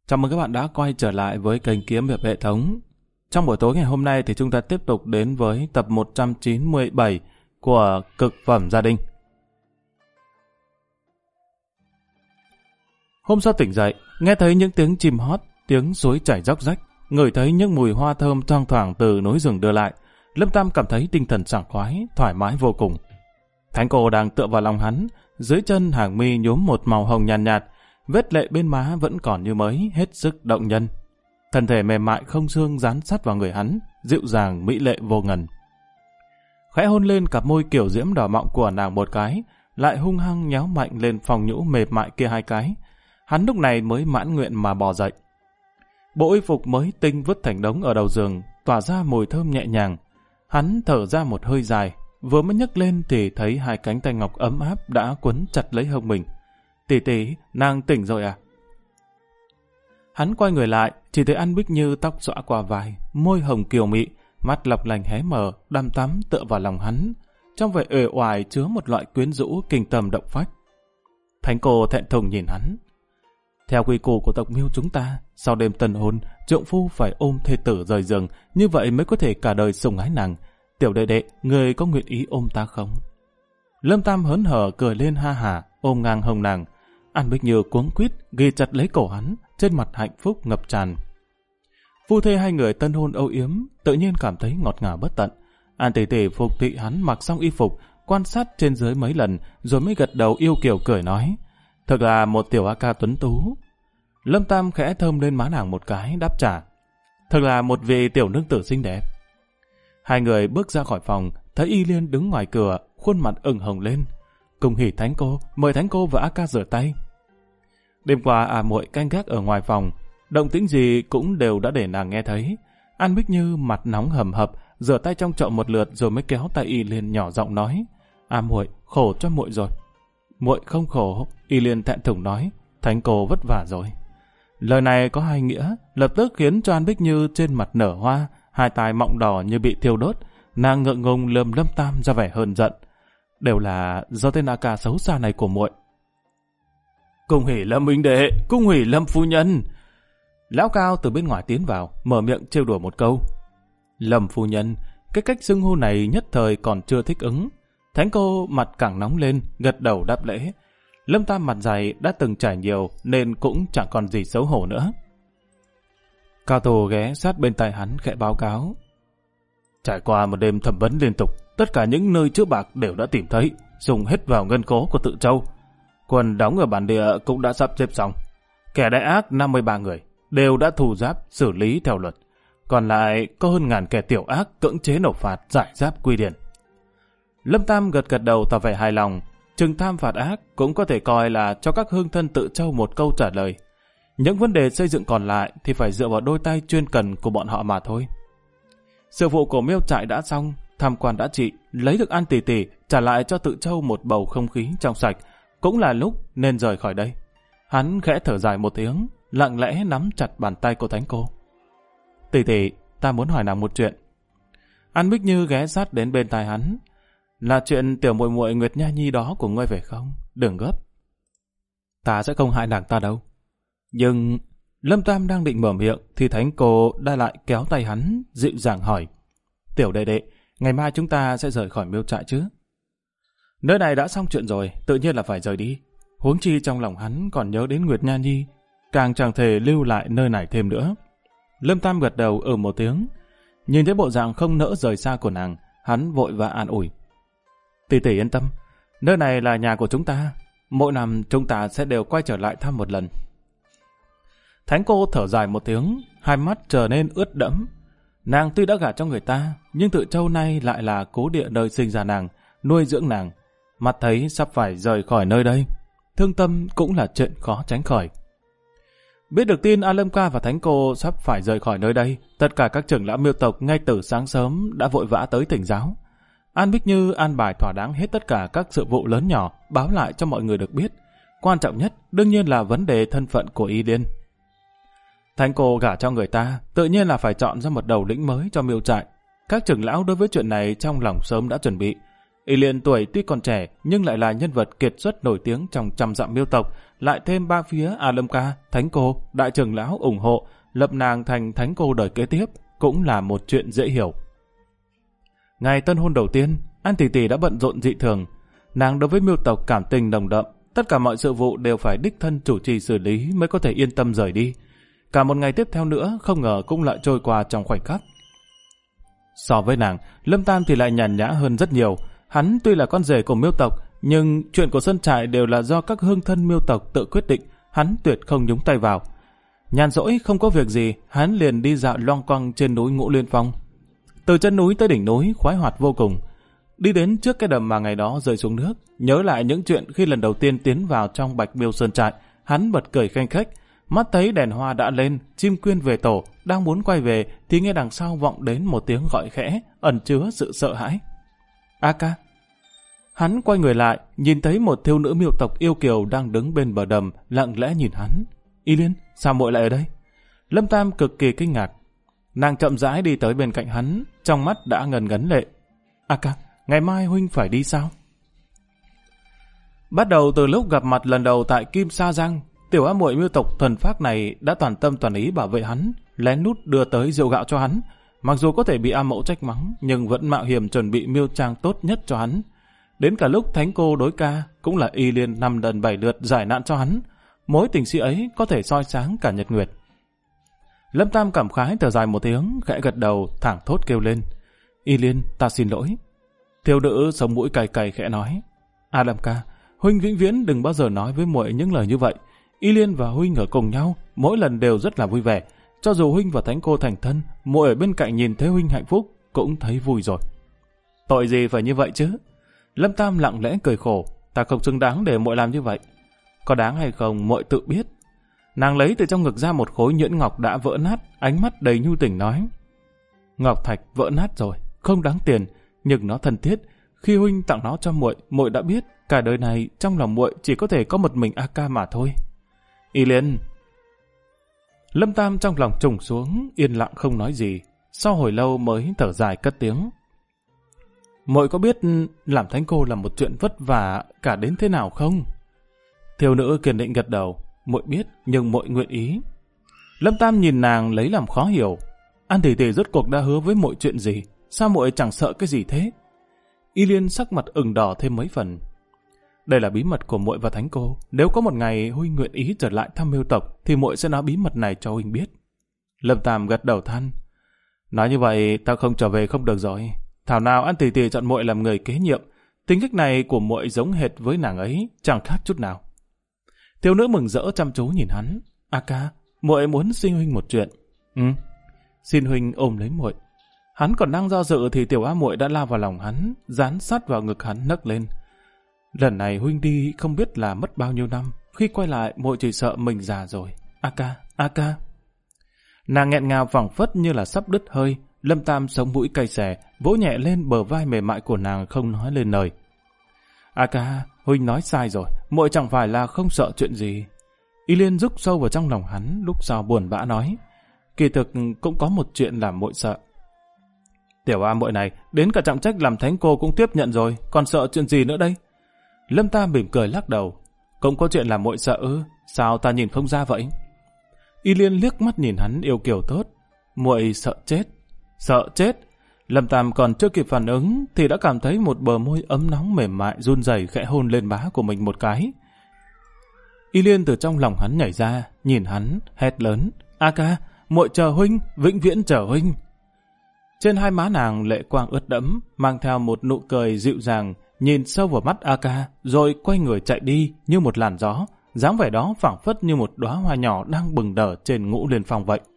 Chào mừng các bạn đã quay trở lại với kênh Kiếm Hiệp Hệ Thống. Trong buổi tối ngày hôm nay thì chúng ta tiếp tục đến với tập 197 của Cực Phẩm Gia Đình. Hôm sau tỉnh dậy, nghe thấy những tiếng chim hót, tiếng suối chảy róc rách, ngửi thấy những mùi hoa thơm thoang thoảng từ núi rừng đưa lại. Lâm Tam cảm thấy tinh thần sảng khoái, thoải mái vô cùng. Thánh cô đang tựa vào lòng hắn, dưới chân hàng mi nhuốm một màu hồng nhàn nhạt, vết lệ bên má vẫn còn như mới, hết sức động nhân. Thân thể mềm mại không xương dán sát vào người hắn, dịu dàng mỹ lệ vô ngần. Khẽ hôn lên cặp môi kiểu diễm đỏ mọng của nàng một cái, lại hung hăng nhéo mạnh lên phòng nhũ mềm mại kia hai cái. Hắn lúc này mới mãn nguyện mà bò dậy. Bộ y phục mới tinh vứt thành đống ở đầu giường, tỏa ra mùi thơm nhẹ nhàng. Hắn thở ra một hơi dài, vừa mới nhấc lên thì thấy hai cánh tay ngọc ấm áp đã quấn chặt lấy hông mình. Tỷ tỷ, nàng tỉnh rồi à? Hắn quay người lại, chỉ thấy An Bích Như tóc xõa qua vai, môi hồng kiều mị, mắt lọc lành hé mở, đăm tắm tựa vào lòng hắn. Trong vẻ uể oải chứa một loại quyến rũ kinh tâm động phách. Thánh cô thẹn thùng nhìn hắn. Theo quy củ của tộc Miêu chúng ta, sau đêm tân hôn, trượng phu phải ôm thê tử rời giường, như vậy mới có thể cả đời sủng ái nàng. Tiểu đệ đệ, người có nguyện ý ôm ta không? Lâm Tam hớn hở cười lên ha hả, ôm ngang hông nàng. An Bích Như cuống quýt ghi chặt lấy cổ hắn, trên mặt hạnh phúc ngập tràn. Phu thê hai người tân hôn âu yếm, tự nhiên cảm thấy ngọt ngào bất tận. An tỷ tỷ phục thị hắn mặc xong y phục, quan sát trên dưới mấy lần, rồi mới gật đầu yêu kiều cười nói: thật là một tiểu a ca tuấn tú. Lâm Tam khẽ thơm lên má nàng một cái, đáp trả: thật là một vị tiểu nương tử xinh đẹp. Hai người bước ra khỏi phòng, thấy Y Liên đứng ngoài cửa, khuôn mặt ửng hồng lên. Cùng hỉ thánh cô, mời thánh cô và a ca rửa tay. Đêm qua muội canh gác ở ngoài phòng, động tĩnh gì cũng đều đã để nàng nghe thấy. An Bích Như mặt nóng hầm hập, rửa tay trong chậu một lượt rồi mới kéo tay Y Liên nhỏ giọng nói: muội, khổ cho muội rồi. Muội không khổ, Y Liên thẹn thùng nói, thánh cô vất vả rồi. Lời này có hai nghĩa, lập tức khiến cho An Bích Như trên mặt nở hoa, hai tai mọng đỏ như bị thiêu đốt. Nàng ngượng ngùng lườm Lâm Tam ra vẻ hờn giận. Đều là do tên a ca xấu xa này của muội. Cung hỉ Lâm huynh đệ, cung hỉ Lâm phu nhân. Lão Cao từ bên ngoài tiến vào, mở miệng trêu đùa một câu. Lâm phu nhân, cái cách xưng hô này nhất thời còn chưa thích ứng. Thánh cô mặt càng nóng lên, gật đầu đáp lễ. Lâm Tam mặt dày đã từng trải nhiều nên cũng chẳng còn gì xấu hổ nữa. Cao Tổ ghé sát bên tai hắn khẽ báo cáo. Trải qua một đêm thẩm vấn liên tục, tất cả những nơi chữa bạc đều đã tìm thấy, dùng hết vào ngân khố của Tự Châu. Quân đóng ở bản địa cũng đã sắp xếp xong. Kẻ đại ác 53 người, đều đã thù giáp xử lý theo luật. Còn lại có hơn ngàn kẻ tiểu ác cưỡng chế nộp phạt giải giáp quy điển. Lâm Tam gật gật đầu tỏ vẻ hài lòng. Trừng tham phạt ác cũng có thể coi là cho các hương thân Tự Châu một câu trả lời. Những vấn đề xây dựng còn lại thì phải dựa vào đôi tay chuyên cần của bọn họ mà thôi. Sự vụ của Miêu trại đã xong, tham quan đã trị, lấy được An tỷ tỷ, trả lại cho Tự Châu một bầu không khí trong sạch, cũng là lúc nên rời khỏi đây. Hắn khẽ thở dài một tiếng, lặng lẽ nắm chặt bàn tay của thánh cô. Tỷ tỷ, ta muốn hỏi nàng một chuyện. An Bích Như ghé sát đến bên tai hắn. Là chuyện tiểu muội muội Nguyệt Nha Nhi đó của ngươi phải không? Đừng gấp. Ta sẽ không hại nàng ta đâu. Nhưng Lâm Tam đang định mở miệng thì thánh cô đã lại kéo tay hắn, dịu dàng hỏi: tiểu đệ đệ, ngày mai chúng ta sẽ rời khỏi Miêu trại chứ? Nơi này đã xong chuyện rồi, tự nhiên là phải rời đi. Huống chi trong lòng hắn còn nhớ đến Nguyệt Nha Nhi, càng chẳng thể lưu lại nơi này thêm nữa. Lâm Tam gật đầu một tiếng. Nhìn thấy bộ dạng không nỡ rời xa của nàng, hắn vội vã an ủi: tỷ tỷ yên tâm, nơi này là nhà của chúng ta, mỗi năm chúng ta sẽ đều quay trở lại thăm một lần. Thánh cô thở dài một tiếng, hai mắt trở nên ướt đẫm. Nàng tuy đã gả cho người ta, nhưng Tự Châu nay lại là cố địa nơi sinh ra nàng, nuôi dưỡng nàng. Mắt thấy sắp phải rời khỏi nơi đây, thương tâm cũng là chuyện khó tránh khỏi. Biết được tin A Lâm Ca và thánh cô sắp phải rời khỏi nơi đây, tất cả các trưởng lão Miêu tộc ngay từ sáng sớm đã vội vã tới thỉnh giáo. An Bích Như an bài thỏa đáng hết tất cả các sự vụ lớn nhỏ, báo lại cho mọi người được biết. Quan trọng nhất đương nhiên là vấn đề thân phận của Y Liên. Thánh cô gả cho người ta, tự nhiên là phải chọn ra một đầu lĩnh mới cho Miêu trại. Các trưởng lão đối với chuyện này trong lòng sớm đã chuẩn bị. Y Liên tuổi tuy còn trẻ nhưng lại là nhân vật kiệt xuất nổi tiếng trong trăm dặm Miêu tộc, lại thêm ba phía A Lâm Ca, Thánh Cô, Đại trưởng lão ủng hộ, lập nàng thành Thánh Cô đời kế tiếp, cũng là một chuyện dễ hiểu. Ngày tân hôn đầu tiên, An Tỷ Tỷ đã bận rộn dị thường. Nàng đối với Miêu tộc cảm tình nồng đậm, tất cả mọi sự vụ đều phải đích thân chủ trì xử lý mới có thể yên tâm rời đi. Cả một ngày tiếp theo nữa không ngờ cũng lại trôi qua trong khoảnh khắc. So với nàng, Lâm Tam thì lại nhàn nhã hơn rất nhiều. Hắn tuy là con rể của Miêu tộc, nhưng chuyện của Sơn Trại đều là do các hương thân Miêu tộc tự quyết định, hắn tuyệt không nhúng tay vào. Nhàn rỗi không có việc gì, hắn liền đi dạo loanh quanh trên núi Ngũ Liên Phong. Từ chân núi tới đỉnh núi khoái hoạt vô cùng. Đi đến trước cái đầm mà ngày đó rơi xuống nước, nhớ lại những chuyện khi lần đầu tiên tiến vào trong Bạch Miêu Sơn Trại, hắn bật cười khanh khách. Mắt thấy đèn hoa đã lên, chim quyên về tổ, đang muốn quay về thì nghe đằng sau vọng đến một tiếng gọi khẽ, ẩn chứa sự sợ hãi. A ca. Hắn quay người lại, nhìn thấy một thiếu nữ Miêu tộc yêu kiều đang đứng bên bờ đầm, lặng lẽ nhìn hắn. Y Liên, sao muội lại ở đây? Lâm Tam cực kỳ kinh ngạc. Nàng chậm rãi đi tới bên cạnh hắn, trong mắt đã ngần ngấn lệ. A ca, ngày mai huynh phải đi sao? Bắt đầu từ lúc gặp mặt lần đầu tại Kim Sa Giang, tiểu A muội Miêu tộc thuần phác này đã toàn tâm toàn ý bảo vệ hắn, lén lút đưa tới rượu gạo cho hắn. Mặc dù có thể bị A mẫu trách mắng, nhưng vẫn mạo hiểm chuẩn bị miêu trang tốt nhất cho hắn. Đến cả lúc Thánh Cô đối ca, cũng là Y Liên 5 lần 7 lượt giải nạn cho hắn. Mối tình sĩ ấy có thể soi sáng cả nhật nguyệt. Lâm Tam cảm khái thở dài một tiếng, khẽ gật đầu, thẳng thốt kêu lên. Y Liên, ta xin lỗi. Thiếu nữ sống mũi cay cay khẽ nói. A Lâm ca, huynh vĩnh viễn đừng bao giờ nói với muội những lời như vậy. Y Liên và huynh ở cùng nhau, mỗi lần đều rất là vui vẻ. Cho dù huynh và Thánh Cô thành thân, muội ở bên cạnh nhìn thấy huynh hạnh phúc, cũng thấy vui rồi. Tội gì phải như vậy chứ? Lâm Tam lặng lẽ cười khổ. Ta không xứng đáng để muội làm như vậy. Có đáng hay không, muội tự biết. Nàng lấy từ trong ngực ra một khối nhuyễn ngọc đã vỡ nát, ánh mắt đầy nhu tình nói. Ngọc thạch vỡ nát rồi, không đáng tiền, nhưng nó thân thiết. Khi huynh tặng nó cho muội, muội đã biết cả đời này trong lòng muội chỉ có thể có một mình A ca mà thôi. Y Liên. Lâm Tam trong lòng trùng xuống, yên lặng không nói gì. Sau hồi lâu mới thở dài cất tiếng. Muội có biết làm Thánh Cô là một chuyện vất vả cả đến thế nào không? Thiếu nữ kiên định gật đầu. Muội biết, nhưng muội nguyện ý. Lâm Tam nhìn nàng lấy làm khó hiểu. An Tỷ Tỷ rốt cuộc đã hứa với muội chuyện gì? Sao muội chẳng sợ cái gì thế? Y Liên sắc mặt ửng đỏ thêm mấy phần. Đây là bí mật của muội và Thánh Cô. Nếu có một ngày huynh nguyện ý trở lại thăm Miêu tộc, thì muội sẽ nói bí mật này cho huynh biết. Lâm Tam gật đầu than. Nói như vậy, ta không trở về không được rồi. Thảo nào An Tỷ Tỷ chọn muội làm người kế nhiệm. Tính cách này của muội giống hệt với nàng ấy, chẳng khác chút nào. Thiếu nữ mừng rỡ chăm chú nhìn hắn. A ca, muội muốn xin huynh một chuyện. Xin huynh ôm lấy muội. Hắn còn đang do dự thì tiểu A muội đã lao vào lòng hắn, dán sát vào ngực hắn nấc lên. Lần này huynh đi không biết là mất bao nhiêu năm, khi quay lại muội chỉ sợ mình già rồi. A ca, A ca. Nàng nghẹn ngào phảng phất như là sắp đứt hơi. Lâm Tam sống mũi cay xè, vỗ nhẹ lên bờ vai mềm mại của nàng không nói lên lời. A ca, huynh nói sai rồi, muội chẳng phải là không sợ chuyện gì. Y Liên rúc sâu vào trong lòng hắn, lúc sau buồn bã nói. Kỳ thực cũng có một chuyện làm muội sợ. Tiểu A muội này, đến cả trọng trách làm Thánh Cô cũng tiếp nhận rồi, còn sợ chuyện gì nữa đây? Lâm Tam mỉm cười lắc đầu. Cũng có chuyện làm muội sợ ư? Sao ta nhìn không ra vậy? Y Liên liếc mắt nhìn hắn yêu kiều tốt. Muội sợ chết. Sợ chết? Lâm Tam còn chưa kịp phản ứng thì đã cảm thấy một bờ môi ấm nóng mềm mại run rẩy khẽ hôn lên má của mình một cái. Y Liên từ trong lòng hắn nhảy ra, nhìn hắn, hét lớn. A ca, muội chờ huynh, vĩnh viễn chờ huynh. Trên hai má nàng lệ quang ướt đẫm, mang theo một nụ cười dịu dàng, nhìn sâu vào mắt A ca, rồi quay người chạy đi như một làn gió, dáng vẻ đó phảng phất như một đóa hoa nhỏ đang bừng nở trên Ngũ Liên Phong vậy.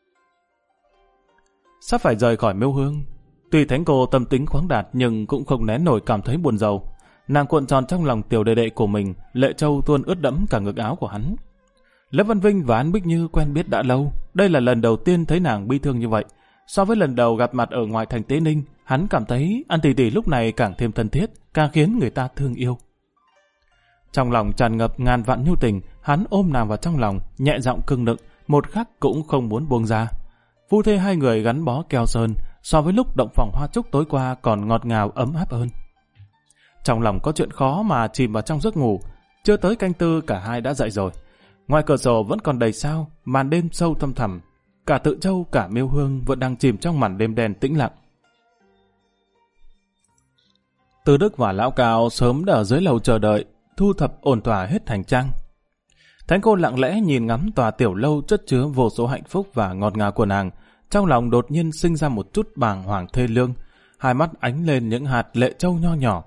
Sắp phải rời khỏi Miêu Hương, tuy Thánh Cô tâm tính khoáng đạt nhưng cũng không nén nổi cảm thấy buồn rầu. Nàng cuộn tròn trong lòng tiểu đệ đệ của mình, lệ châu tuôn ướt đẫm cả ngực áo của hắn. Lâm Văn Vinh và An Bích Như quen biết đã lâu, đây là lần đầu tiên thấy nàng bi thương như vậy. So với lần đầu gặp mặt ở ngoài thành Tế Ninh, hắn cảm thấy An Tỷ Tỷ lúc này càng thêm thân thiết, càng khiến người ta thương yêu. Trong lòng tràn ngập ngàn vạn nhu tình, hắn ôm nàng vào trong lòng, nhẹ giọng cưng nựng, một khắc cũng không muốn buông ra. Phu thê hai người gắn bó keo sơn, so với lúc động phòng hoa trúc tối qua còn ngọt ngào ấm áp hơn. Trong lòng có chuyện khó mà chìm vào trong giấc ngủ. Chưa tới canh tư cả hai đã dậy rồi. Ngoài cửa sổ vẫn còn đầy sao, màn đêm sâu thăm thẳm. Cả Tự Châu cả Miêu Hương vẫn đang chìm trong màn đêm đen tĩnh lặng. Tư Đức và Lão Cao sớm đã ở dưới lầu chờ đợi, thu thập ổn thỏa hết hành trang. Thánh cô lặng lẽ nhìn ngắm tòa tiểu lâu chất chứa vô số hạnh phúc và ngọt ngào của nàng, trong lòng đột nhiên sinh ra một chút bàng hoàng thê lương, hai mắt ánh lên những hạt lệ châu nho nhỏ.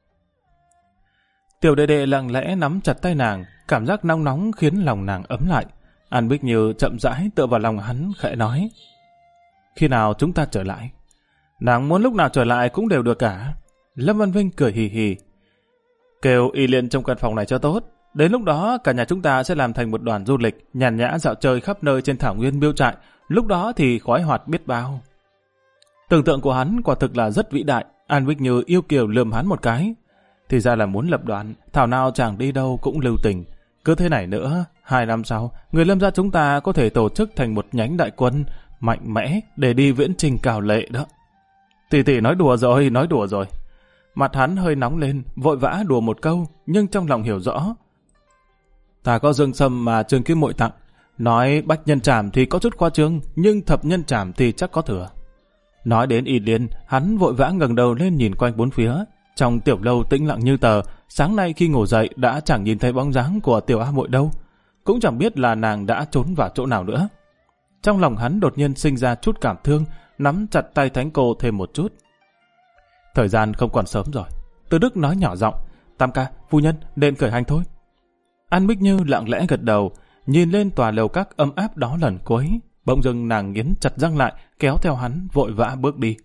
Tiểu đệ đệ lặng lẽ nắm chặt tay nàng, cảm giác nóng nóng khiến lòng nàng ấm lại. An Bích Như chậm rãi tựa vào lòng hắn khẽ nói: khi nào chúng ta trở lại? Nàng muốn lúc nào trở lại cũng đều được cả. Lâm Văn Vinh cười hì hì: kêu Y Liên trong căn phòng này cho tốt. Đến lúc đó cả nhà chúng ta sẽ làm thành một đoàn du lịch, nhàn nhã dạo chơi khắp nơi trên thảo nguyên Miêu Trại. Lúc đó thì khoái hoạt biết bao. Tưởng tượng của hắn quả thực là rất vĩ đại. An Bích Như yêu kiều lườm hắn một cái. Thì ra là muốn lập đoàn, thảo nào chàng đi đâu cũng lưu tình. Cứ thế này nữa, 2 năm sau, người Lâm gia chúng ta có thể tổ chức thành một nhánh đại quân mạnh mẽ để đi viễn trình cào lệ đó. Tỷ tỷ nói đùa rồi, nói đùa rồi. Mặt hắn hơi nóng lên, vội vã đùa một câu, nhưng trong lòng hiểu rõ. Ta có dương sâm mà Trường Kim Muội tặng. Nói bách nhân trảm thì có chút khoa trương, nhưng thập nhân trảm thì chắc có thừa. Nói đến Y Liên, hắn vội vã ngẩng đầu lên nhìn quanh bốn phía. Trong tiểu lâu tĩnh lặng như tờ, sáng nay khi ngủ dậy đã chẳng nhìn thấy bóng dáng của tiểu A Muội đâu. Cũng chẳng biết là nàng đã trốn vào chỗ nào nữa. Trong lòng hắn đột nhiên sinh ra chút cảm thương, nắm chặt tay thánh cô thêm một chút. Thời gian không còn sớm rồi. Từ Đức nói nhỏ giọng: Tam ca, phu nhân, nên khởi hành thôi. An Bích Như lặng lẽ gật đầu, nhìn lên tòa lầu các ấm áp đó lần cuối. Bỗng dưng nàng nghiến chặt răng lại, kéo theo hắn vội vã bước đi.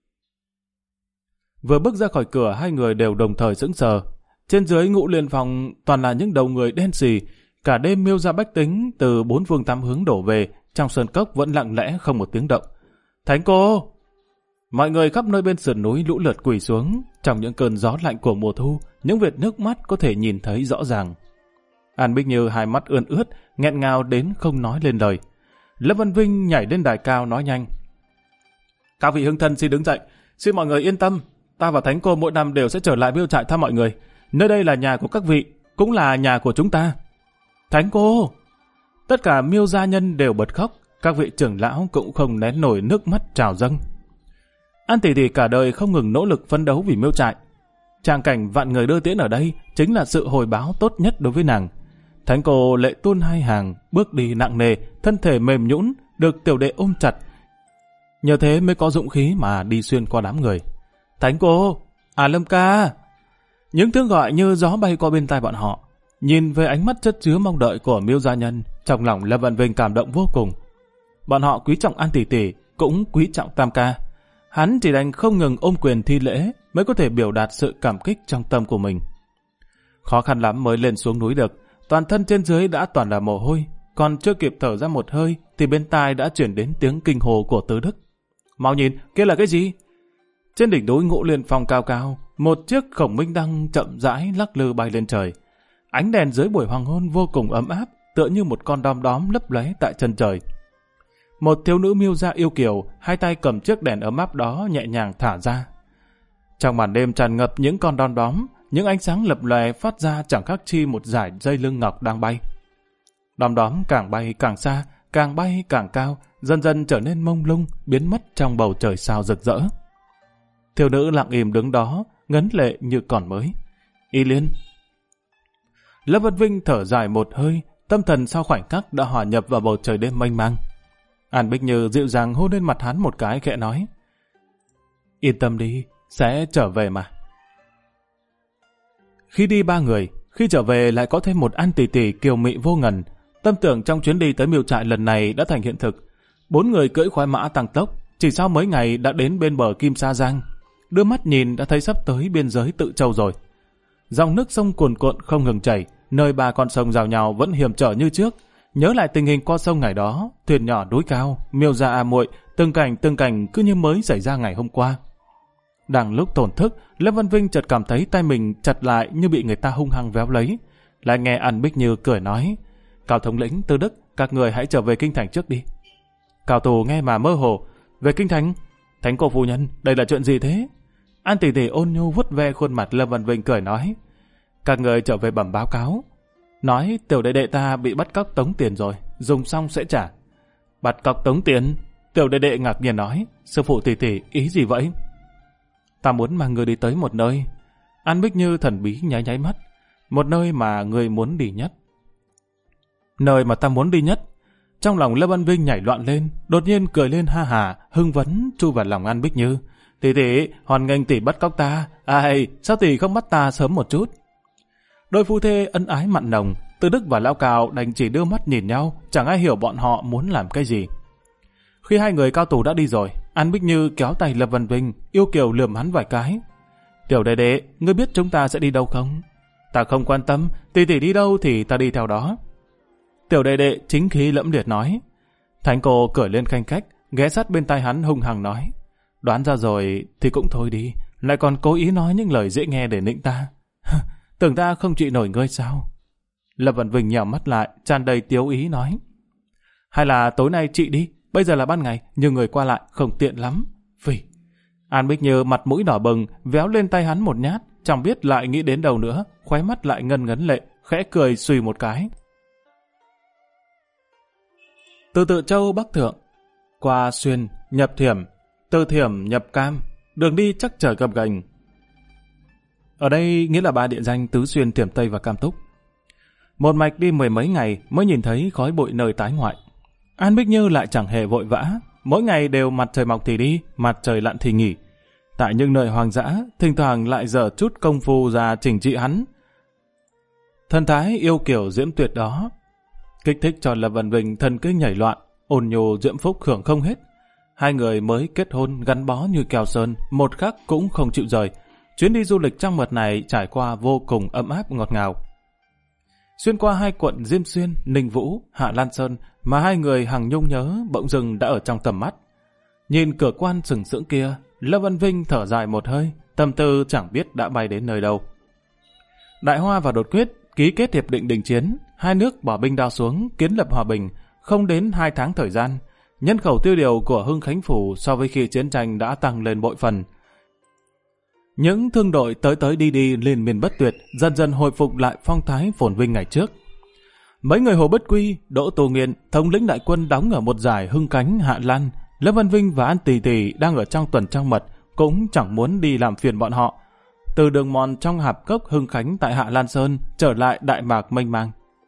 Vừa bước ra khỏi cửa, hai người đều đồng thời sững sờ. Trên dưới Ngũ Liên phòng toàn là những đầu người đen xì. Cả đêm Miêu gia bách tính từ 4 phương 8 hướng đổ về, trong sơn cốc vẫn lặng lẽ không một tiếng động. Thánh cô! Mọi người khắp nơi bên sườn núi lũ lượt quỳ xuống. Trong những cơn gió lạnh của mùa thu, những vệt nước mắt có thể nhìn thấy rõ ràng. An Bích Như hai mắt ươn ướt, nghẹn ngào đến không nói lên lời. Lâm Văn Vinh nhảy lên đài cao nói nhanh: các vị hương thân xin đứng dậy, xin mọi người yên tâm, ta và thánh cô mỗi năm đều sẽ trở lại Miêu Trại thăm mọi người. Nơi đây là nhà của các vị, cũng là nhà của chúng ta. Thánh cô! Tất cả Miêu gia nhân đều bật khóc, các vị trưởng lão cũng không nén nổi nước mắt trào dâng. An tỷ tỷ cả đời không ngừng nỗ lực phấn đấu vì Miêu Trại. Tràng cảnh vạn người đưa tiễn ở đây chính là sự hồi báo tốt nhất đối với nàng. Thánh cô lệ tuôn hai hàng, bước đi nặng nề, thân thể mềm nhũn, được tiểu đệ ôm chặt. Nhờ thế mới có dũng khí mà đi xuyên qua đám người. Thánh cô! À Lâm ca! Những tiếng gọi như gió bay qua bên tai bọn họ. Nhìn về ánh mắt chất chứa mong đợi của Miêu gia nhân, trong lòng Lâm Văn Vinh cảm động vô cùng. Bọn họ quý trọng An tỷ tỷ, cũng quý trọng Tam ca. Hắn chỉ đành không ngừng ôm quyền thi lễ mới có thể biểu đạt sự cảm kích trong tâm của mình. Khó khăn lắm mới lên xuống núi được, toàn thân trên dưới đã toàn là mồ hôi, còn chưa kịp thở ra một hơi thì bên tai đã chuyển đến tiếng kinh hồ của Tứ Đức. Mau nhìn, kia là cái gì? Trên đỉnh núi Ngũ Liên Phong cao cao, một chiếc khổng minh đăng chậm rãi lắc lư bay lên trời. Ánh đèn dưới buổi hoàng hôn vô cùng ấm áp, tựa như một con đom đóm lấp lóe tại chân trời. Một thiếu nữ Miêu gia yêu kiều, hai tay cầm chiếc đèn ấm áp đó nhẹ nhàng thả ra. Trong màn đêm tràn ngập những con đom đóm, những ánh sáng lập lòe phát ra chẳng khác chi một dải dây lưng ngọc đang bay. Đom đóm càng bay càng xa, càng bay càng cao, dần dần trở nên mông lung, biến mất trong bầu trời sao rực rỡ. Thiếu nữ lặng im đứng đó, ngấn lệ như còn mới. Y Liên! Lâm Văn Vinh thở dài một hơi, tâm thần sau khoảnh khắc đã hòa nhập vào bầu trời đêm mênh mang. An Bích Như dịu dàng hôn lên mặt hắn một cái khẽ nói: yên tâm đi, sẽ trở về mà. Khi đi 3 người, khi trở về lại có thêm một An tỷ tỷ kiều mị vô ngần. Tâm tưởng trong chuyến đi tới Miêu Trại lần này đã thành hiện thực. 4 người cưỡi khoái mã tăng tốc, chỉ sau mấy ngày đã đến bên bờ Kim Sa Giang. Đưa mắt nhìn đã thấy sắp tới biên giới Tự Châu rồi. Dòng nước sông cuồn cuộn không ngừng chảy, nơi 3 con sông giao nhau vẫn hiểm trở như trước. Nhớ lại tình hình qua sông ngày đó, thuyền nhỏ núi cao, Miêu gia A Muội, từng cảnh cứ như mới xảy ra ngày hôm qua. Đang lúc thổn thức, Lâm Văn Vinh chợt cảm thấy tay mình chặt lại như bị người ta hung hăng véo lấy. Lại nghe An Bích Như cười nói: Cao thống lĩnh, Tư Đức, các người hãy trở về kinh thành trước đi. Cao tù nghe mà mơ hồ: về kinh thành? Thánh cô phu nhân, đây là chuyện gì thế? An tỷ tỷ ôn nhu vuốt ve khuôn mặt Lâm Văn Vinh cười nói, các người trở về bẩm báo cáo, nói tiểu đệ đệ ta bị bắt cóc tống tiền rồi, dùng xong sẽ trả. Bắt cóc tống tiền? Tiểu đệ đệ ngạc nhiên nói, sư phụ tỷ tỷ ý gì vậy? Ta muốn mang người đi tới một nơi. An Bích Như thần bí nháy nháy mắt, một nơi mà người muốn đi nhất. Nơi mà ta muốn đi nhất? Trong lòng Lâm Văn Vinh nhảy loạn lên, đột nhiên cười lên ha hà, hưng phấn chui vào lòng An Bích Như. Tỷ tỷ, hoan nghênh tỷ bắt cóc ta. Ai, sao tỷ không bắt ta sớm một chút? Đôi phu thê ân ái mặn nồng, Tư Đức và Lão Cào đành chỉ đưa mắt nhìn nhau, chẳng ai hiểu bọn họ muốn làm cái gì. Khi hai người cao thủ đã đi rồi, An Bích Như kéo tay Lâm Văn Vinh, yêu kiều lườm hắn vài cái. Tiểu đệ đệ, ngươi biết chúng ta sẽ đi đâu không? Ta không quan tâm, tỷ tỷ đi đâu thì ta đi theo đó. Tiểu đệ đệ chính khí lẫm liệt nói. Thánh cô cười lên khanh khách, ghé sát bên tai hắn hung hăng nói. Đoán ra rồi thì cũng thôi đi, lại còn cố ý nói những lời dễ nghe để nịnh ta. Tưởng ta không trị nổi ngươi sao? Lâm Văn Vinh nhào mắt lại, tràn đầy tiếu ý nói. Hay là tối nay trị đi, bây giờ là ban ngày, nhiều người qua lại không tiện lắm. Phỉ. An Bích Như mặt mũi đỏ bừng, véo lên tay hắn một nhát, chẳng biết lại nghĩ đến đâu nữa, khóe mắt lại ngân ngấn lệ, khẽ cười xùy một cái. Từ Tự Châu Bắc Thượng, qua Xuyên, nhập Thiểm, từ Thiểm nhập Cam, đường đi chắc trở gập ghềnh. Ở đây nghĩa là ba địa danh Tứ Xuyên, Thiểm Tây và Cam Túc. Một mạch đi mười mấy ngày mới nhìn thấy khói bụi nơi tái ngoại. An Bích Như lại chẳng hề vội vã, mỗi ngày đều mặt trời mọc thì đi, mặt trời lặn thì nghỉ. Tại những nơi hoang dã, thỉnh thoảng lại dở chút công phu ra chỉnh trị hắn. Thân thái yêu kiều diễm tuyệt đó, kích thích cho Lâm Văn Vinh thần kinh nhảy loạn, ôn nhô diễm phúc hưởng không hết. Hai người mới kết hôn gắn bó như keo sơn, một khắc cũng không chịu rời. Chuyến đi du lịch trăng mật này trải qua vô cùng ấm áp ngọt ngào. Xuyên qua hai quận Diêm Xuyên, Ninh Vũ, Hạ Lan Sơn mà hai người hằng nhung nhớ bỗng dưng đã ở trong tầm mắt. Nhìn cửa quan sừng sững kia, Lâm Văn Vinh thở dài một hơi, tâm tư chẳng biết đã bay đến nơi đâu. Đại Hoa và Đột Quyết ký kết hiệp định đình chiến, hai nước bỏ binh đao xuống, kiến lập hòa bình, không đến 2 tháng thời gian. Nhân khẩu tiêu điều của Hưng Khánh Phủ so với khi chiến tranh đã tăng lên bội phần. Những thương đội tới tới đi đi liên miên bất tuyệt, dần dần hồi phục lại phong thái phồn vinh ngày trước. Mấy người Hồ Bất Quy, Đỗ Tô Nghiên, thống lĩnh đại quân đóng ở một dải Hưng Cánh, Hạ Lan. Lâm Văn Vinh và An Tỷ Tỷ đang ở trong tuần trăng mật, cũng chẳng muốn đi làm phiền bọn họ. Từ đường mòn trong hạp cốc Hưng Khánh tại Hạ Lan Sơn trở lại Đại Mạc mênh mang.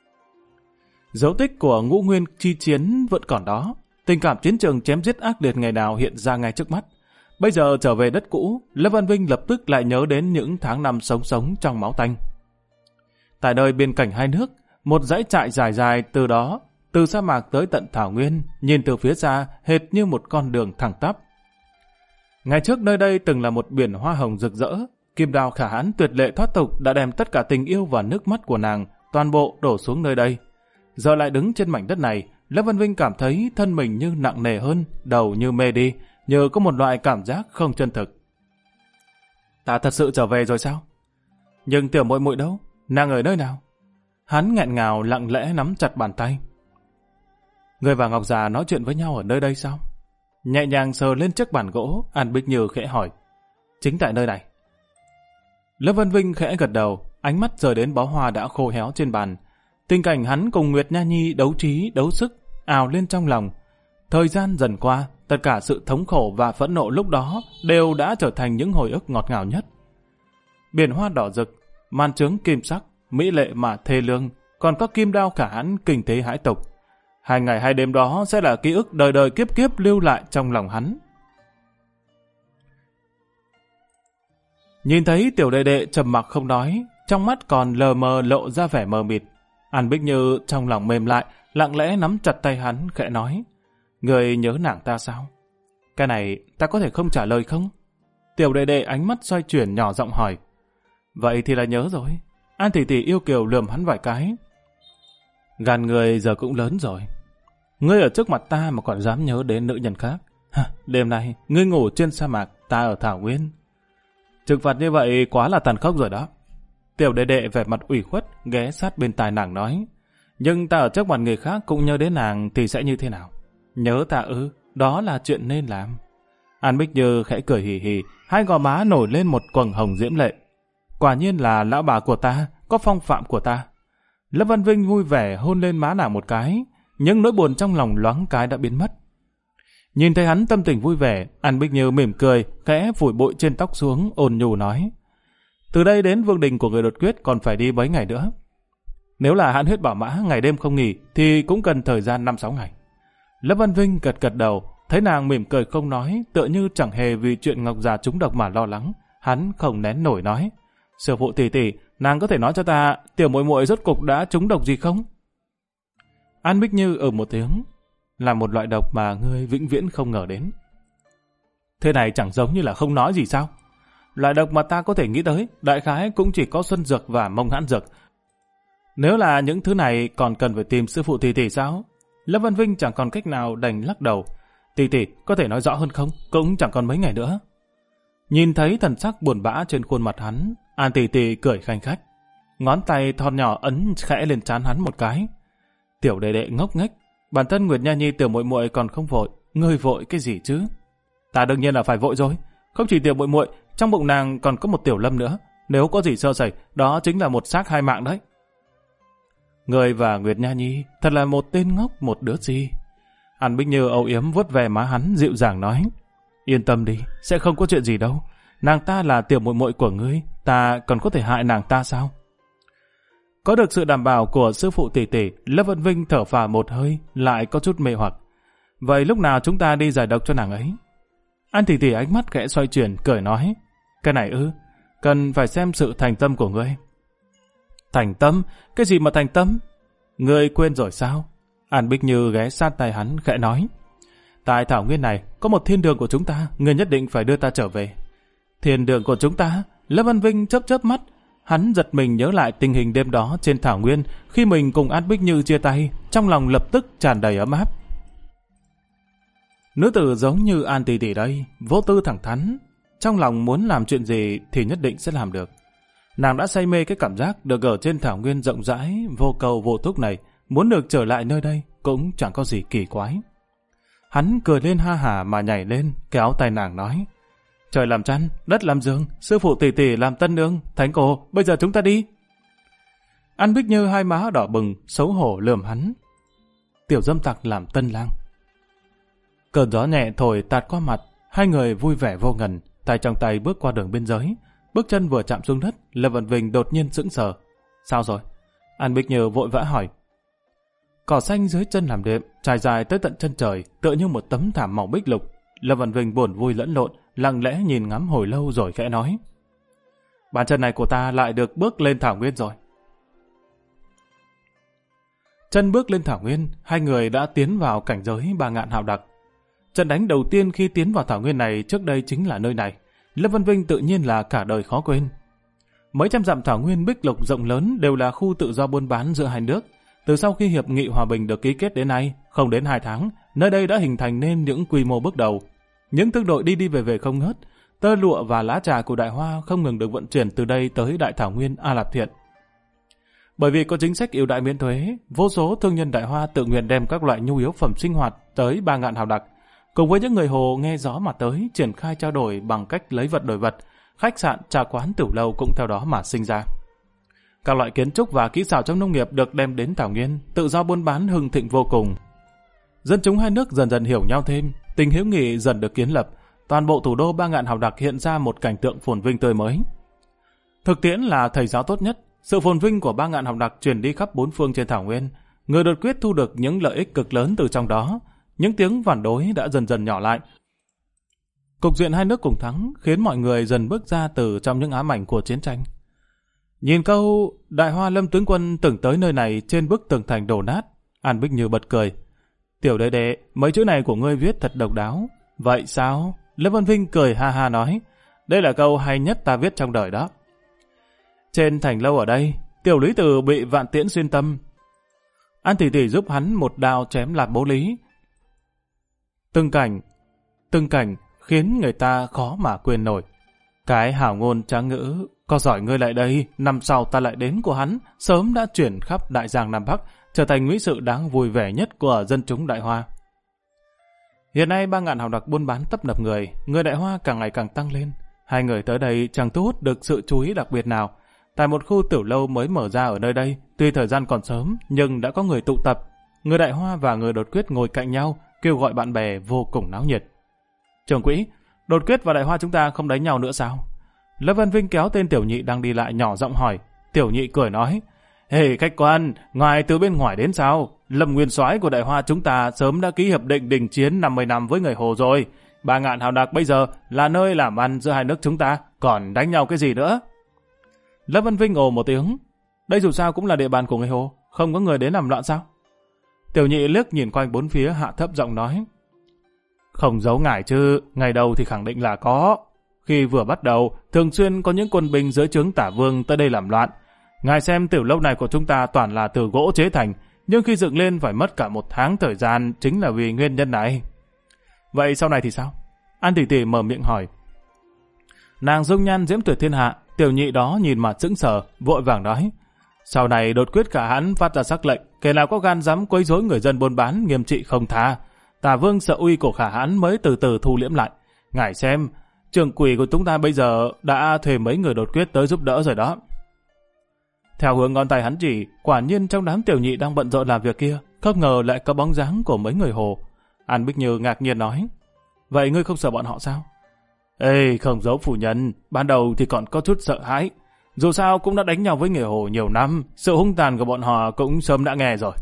Dấu tích của Ngũ Nguyên chi chiến vẫn còn đó. Tình cảm chiến trường chém giết ác liệt ngày nào hiện ra ngay trước mắt. Bây giờ trở về đất cũ, Lâm Văn Vinh lập tức lại nhớ đến những tháng năm sống trong máu tanh. Tại nơi biên cảnh hai nước, một dãy trại dài dài từ đó, từ sa mạc tới tận thảo nguyên, nhìn từ phía xa hệt như một con đường thẳng tắp. Ngày trước nơi đây từng là một biển hoa hồng rực rỡ, Kim Đào Khả Hãn tuyệt lệ thoát tục đã đem tất cả tình yêu và nước mắt của nàng toàn bộ đổ xuống nơi đây. Giờ lại đứng trên mảnh đất này, Lâm Văn Vinh cảm thấy thân mình như nặng nề hơn, đầu như mê đi, như có một loại cảm giác không chân thực. Ta thật sự trở về rồi sao? Nhưng tiểu muội muội đâu? Nàng ở nơi nào? Hắn nghẹn ngào lặng lẽ nắm chặt bàn tay. Người và Ngọc già nói chuyện với nhau ở nơi đây sao? Nhẹ nhàng sờ lên chiếc bàn gỗ, An Bích Như khẽ hỏi. Chính tại nơi này. Lâm Văn Vinh khẽ gật đầu, ánh mắt rời đến bó hoa đã khô héo trên bàn. Tình cảnh hắn cùng Nguyệt Nha Nhi đấu trí, đấu sức, ào lên trong lòng. Thời gian dần qua, tất cả sự thống khổ và phẫn nộ lúc đó đều đã trở thành những hồi ức ngọt ngào nhất. Biển hoa đỏ rực, màn trướng kim sắc, mỹ lệ mà thê lương, còn có Kim Đao Khả Hãn kinh thế hãi tục. 2 ngày 2 đêm đó sẽ là ký ức đời đời kiếp kiếp lưu lại trong lòng hắn. Nhìn thấy tiểu đệ đệ trầm mặc không nói, trong mắt còn lờ mờ lộ ra vẻ mờ mịt. An Bích Như trong lòng mềm lại, lặng lẽ nắm chặt tay hắn, khẽ nói. Người nhớ nàng ta sao? Cái này ta có thể không trả lời không? Tiểu đệ đệ ánh mắt xoay chuyển nhỏ giọng hỏi. Vậy thì là nhớ rồi. An Tỷ Tỷ yêu kiều lườm hắn vài cái. Gan người giờ cũng lớn rồi. Ngươi ở trước mặt ta mà còn dám nhớ đến nữ nhân khác. Đêm nay ngươi ngủ trên sa mạc, ta ở thảo nguyên. Trừng phạt như vậy quá là tàn khốc rồi đó. Tiểu đệ đệ vẻ mặt ủy khuất ghé sát bên tai nàng nói. Nhưng ta ở trước mặt người khác cũng nhớ đến nàng thì sẽ như thế nào? Nhớ ta ư? Đó là chuyện nên làm. An Bích Như khẽ cười hì hì, hai gò má nổi lên một quầng hồng diễm lệ. Quả nhiên là lão bà của ta, có phong phạm của ta. Lâm Văn Vinh vui vẻ hôn lên má nàng một cái, nhưng nỗi buồn trong lòng loáng cái đã biến mất. Nhìn thấy hắn tâm tình vui vẻ, An Bích Như mỉm cười, khẽ phủi bụi trên tóc xuống, ôn nhu nói: từ đây đến vương đình của người đột quyết còn phải đi mấy ngày nữa. Nếu là hãn huyết bảo mã ngày đêm không nghỉ thì cũng cần thời gian 5-6 ngày. Lâm Văn Vinh gật gật đầu, thấy nàng mỉm cười không nói, tựa như chẳng hề vì chuyện Ngọc già trúng độc mà lo lắng. Hắn không nén nổi nói: sư phụ tỷ tỷ, nàng có thể nói cho ta tiểu muội muội rốt cục đã trúng độc gì không? An Bích Như ở một tiếng: là một loại độc mà ngươi vĩnh viễn không ngờ đến. Thế này chẳng giống như là không nói gì sao? Loại độc mà ta có thể nghĩ tới, đại khái cũng chỉ có xuân dược và mông hãn dược. Nếu là những thứ này còn cần phải tìm sư phụ tỷ tỷ sao? Lâm Văn Vinh chẳng còn cách nào đành lắc đầu. Tỷ tỷ, có thể nói rõ hơn không? Cũng chẳng còn mấy ngày nữa. Nhìn thấy thần sắc buồn bã trên khuôn mặt hắn, An tỷ tỷ cười khanh khách. Ngón tay thon nhỏ ấn khẽ lên trán hắn một cái. Tiểu đệ đệ ngốc nghếch, bản thân Nguyệt Nha Nhi tiểu muội muội còn không vội, ngươi vội cái gì chứ? Ta đương nhiên là phải vội rồi. Không chỉ tiểu muội muội, trong bụng nàng còn có một tiểu lâm nữa. Nếu có gì sơ sẩy, đó chính là một xác hai mạng đấy. Người và Nguyệt Nha Nhi thật là một tên ngốc một đứa gì. An Bích Như âu yếm vuốt về má hắn dịu dàng nói: yên tâm đi, sẽ không có chuyện gì đâu. Nàng ta là tiểu muội muội của ngươi, ta còn có thể hại nàng ta sao? Có được sự đảm bảo của sư phụ tỷ tỷ, Lâm Văn Vinh thở phào một hơi, lại có chút mê hoặc. Vậy lúc nào chúng ta đi giải độc cho nàng ấy? An tỷ tỷ ánh mắt khẽ xoay chuyển, cười nói: cái này ư? Cần phải xem sự thành tâm của ngươi. Thành tâm? Cái gì mà thành tâm? Ngươi quên rồi sao? An Bích Như ghé sát tay hắn khẽ nói: tại thảo nguyên này có một thiên đường của chúng ta, ngươi nhất định phải đưa ta trở về. Thiên đường của chúng ta? Lâm Văn Vinh chớp chớp mắt, hắn giật mình nhớ lại tình hình đêm đó trên thảo nguyên khi mình cùng An Bích Như chia tay, trong lòng lập tức tràn đầy ấm áp. Nữ tử giống như An tỷ tỷ đây, vô tư thẳng thắn, trong lòng muốn làm chuyện gì thì nhất định sẽ làm được. Nàng đã say mê cái cảm giác được ở trên thảo nguyên rộng rãi, vô cầu vô thúc này, muốn được trở lại nơi đây cũng chẳng có gì kỳ quái. Hắn cười lên ha hả mà nhảy lên, kéo tay nàng nói: trời làm chăn, đất làm giường, sư phụ tỷ tỷ làm tân nương, thánh cô, bây giờ chúng ta đi. An Bích Như hai má đỏ bừng, xấu hổ lườm hắn: tiểu dâm tặc làm tân lang. Cơn gió nhẹ thổi tạt qua mặt, hai người vui vẻ vô ngần, tay trong tay bước qua đường biên giới. Bước chân vừa chạm xuống đất, Lâm Văn Vinh đột nhiên sững sờ. Sao rồi? An Bích Như vội vã hỏi. Cỏ xanh dưới chân làm đệm, trải dài tới tận chân trời, tựa như một tấm thảm màu bích lục. Lâm Văn Vinh buồn vui lẫn lộn, lặng lẽ nhìn ngắm hồi lâu rồi khẽ nói: bàn chân này của ta lại được bước lên thảo nguyên rồi. Chân bước lên thảo nguyên, hai người đã tiến vào cảnh giới 3000 hào đặc. Trận đánh đầu tiên khi tiến vào thảo nguyên này trước đây chính là nơi này. Lâm Văn Vinh tự nhiên là cả đời khó quên. Mấy trăm dặm thảo nguyên bích lục rộng lớn đều là khu tự do buôn bán giữa hai nước. Từ sau khi hiệp nghị hòa bình được ký kết đến nay, không đến 2 tháng, nơi đây đã hình thành nên những quy mô bước đầu. Những thương đội đi đi về về không ngớt, tơ lụa và lá trà của Đại Hoa không ngừng được vận chuyển từ đây tới Đại Thảo Nguyên A Lạp Thiện. Bởi vì có chính sách ưu đãi miễn thuế, vô số thương nhân Đại Hoa tự nguyện đem các loại nhu yếu phẩm sinh hoạt tới 3000 hào đặc. Cùng với những người Hồ nghe gió mà tới, triển khai trao đổi bằng cách lấy vật đổi vật, khách sạn, trà quán, tửu lâu cũng theo đó mà sinh ra. Các loại kiến trúc và kỹ xảo trong nông nghiệp được đem đến Thảo Nguyên, tự do buôn bán hưng thịnh vô cùng. Dân chúng hai nước dần dần hiểu nhau thêm, tình hữu nghị dần được kiến lập, toàn bộ thủ đô 3000 hào đặc hiện ra một cảnh tượng phồn vinh tươi mới. Thực tiễn là thầy giáo tốt nhất, sự phồn vinh của 3000 hào đặc truyền đi khắp bốn phương trên Thảo Nguyên, người đột quyết thu được những lợi ích cực lớn từ trong đó. Những tiếng phản đối đã dần dần nhỏ lại. Cục diện hai nước cùng thắng khiến mọi người dần bước ra từ trong những ám ảnh của chiến tranh. Nhìn câu Đại Hoa Lâm tướng quân từng tới nơi này trên bức tường thành đổ nát, An Bích Như bật cười. Tiểu đệ đệ, mấy chữ này của ngươi viết thật độc đáo. Vậy sao? Lâm Văn Vinh cười ha ha nói. Đây là câu hay nhất ta viết trong đời đó. Trên thành lâu ở đây, tiểu lý tử bị vạn tiễn xuyên tâm. An tỷ tỷ giúp hắn một đao chém lạt bố lý. Từng cảnh khiến người ta khó mà quên nổi. Cái hảo ngôn tráng ngữ, có giỏi ngươi lại đây, năm sau ta lại đến của hắn, sớm đã chuyển khắp Đại Giang Nam Bắc, trở thành mỹ sự đáng vui vẻ nhất của dân chúng Đại Hoa. Hiện nay 3.000 hào đặc buôn bán tấp nập người Đại Hoa càng ngày càng tăng lên. Hai người tới đây chẳng thu hút được sự chú ý đặc biệt nào. Tại một khu tiểu lâu mới mở ra ở nơi đây, tuy thời gian còn sớm nhưng đã có người tụ tập. Người Đại Hoa và người Đột Quyết ngồi cạnh nhau, kêu gọi bạn bè vô cùng náo nhiệt. Trưởng quỹ, Đột Quyết và Đại Hoa chúng ta không đánh nhau nữa sao? Lâm Văn Vinh kéo tên Tiểu Nhị đang đi lại nhỏ giọng hỏi. Tiểu Nhị cười nói, Hey khách quan, ngài từ bên ngoài đến sao? Lâm Nguyên Soái của Đại Hoa chúng ta sớm đã ký hiệp định đình chiến 50 năm với người Hồ rồi. 3.000 hào đặc bây giờ là nơi làm ăn giữa hai nước chúng ta, còn đánh nhau cái gì nữa? Lâm Văn Vinh ồ một tiếng. Đây dù sao cũng là địa bàn của người Hồ, không có người đến làm loạn sao? Tiểu Nhị liếc nhìn quanh bốn phía, hạ thấp giọng nói. Không giấu ngài chứ, ngày đầu thì khẳng định là có. Khi vừa bắt đầu, thường xuyên có những quân binh dưới trướng Tả Vương tới đây làm loạn. Ngài xem tiểu lâu này của chúng ta toàn là từ gỗ chế thành, nhưng khi dựng lên phải mất cả 1 tháng thời gian chính là vì nguyên nhân này. Vậy sau này thì sao? An Tỷ Tỷ mở miệng hỏi. Nàng dung nhan diễm tuyệt thiên hạ, Tiểu Nhị đó nhìn mà sững sờ, vội vàng nói. Sau này Đột Quyết Khả Hãn phát ra sắc lệnh, kẻ nào có gan dám quấy rối người dân buôn bán nghiêm trị không tha. Tả Vương sợ uy của Khả Hãn mới từ từ thu liễm lại. Ngài xem, trưởng quỷ của chúng ta bây giờ đã thuê mấy người Đột Quyết tới giúp đỡ rồi đó. Theo hướng ngón tay hắn chỉ, quả nhiên trong đám Tiểu Nhị đang bận rộn làm việc kia, không ngờ lại có bóng dáng của mấy người Hồ. An Bích Như ngạc nhiên nói, vậy ngươi không sợ bọn họ sao? Ê, không giấu phủ nhân, ban đầu thì còn có chút sợ hãi. Dù sao cũng đã đánh nhau với người Hồ nhiều năm, sự hung tàn của bọn họ cũng sớm đã nghe rồi.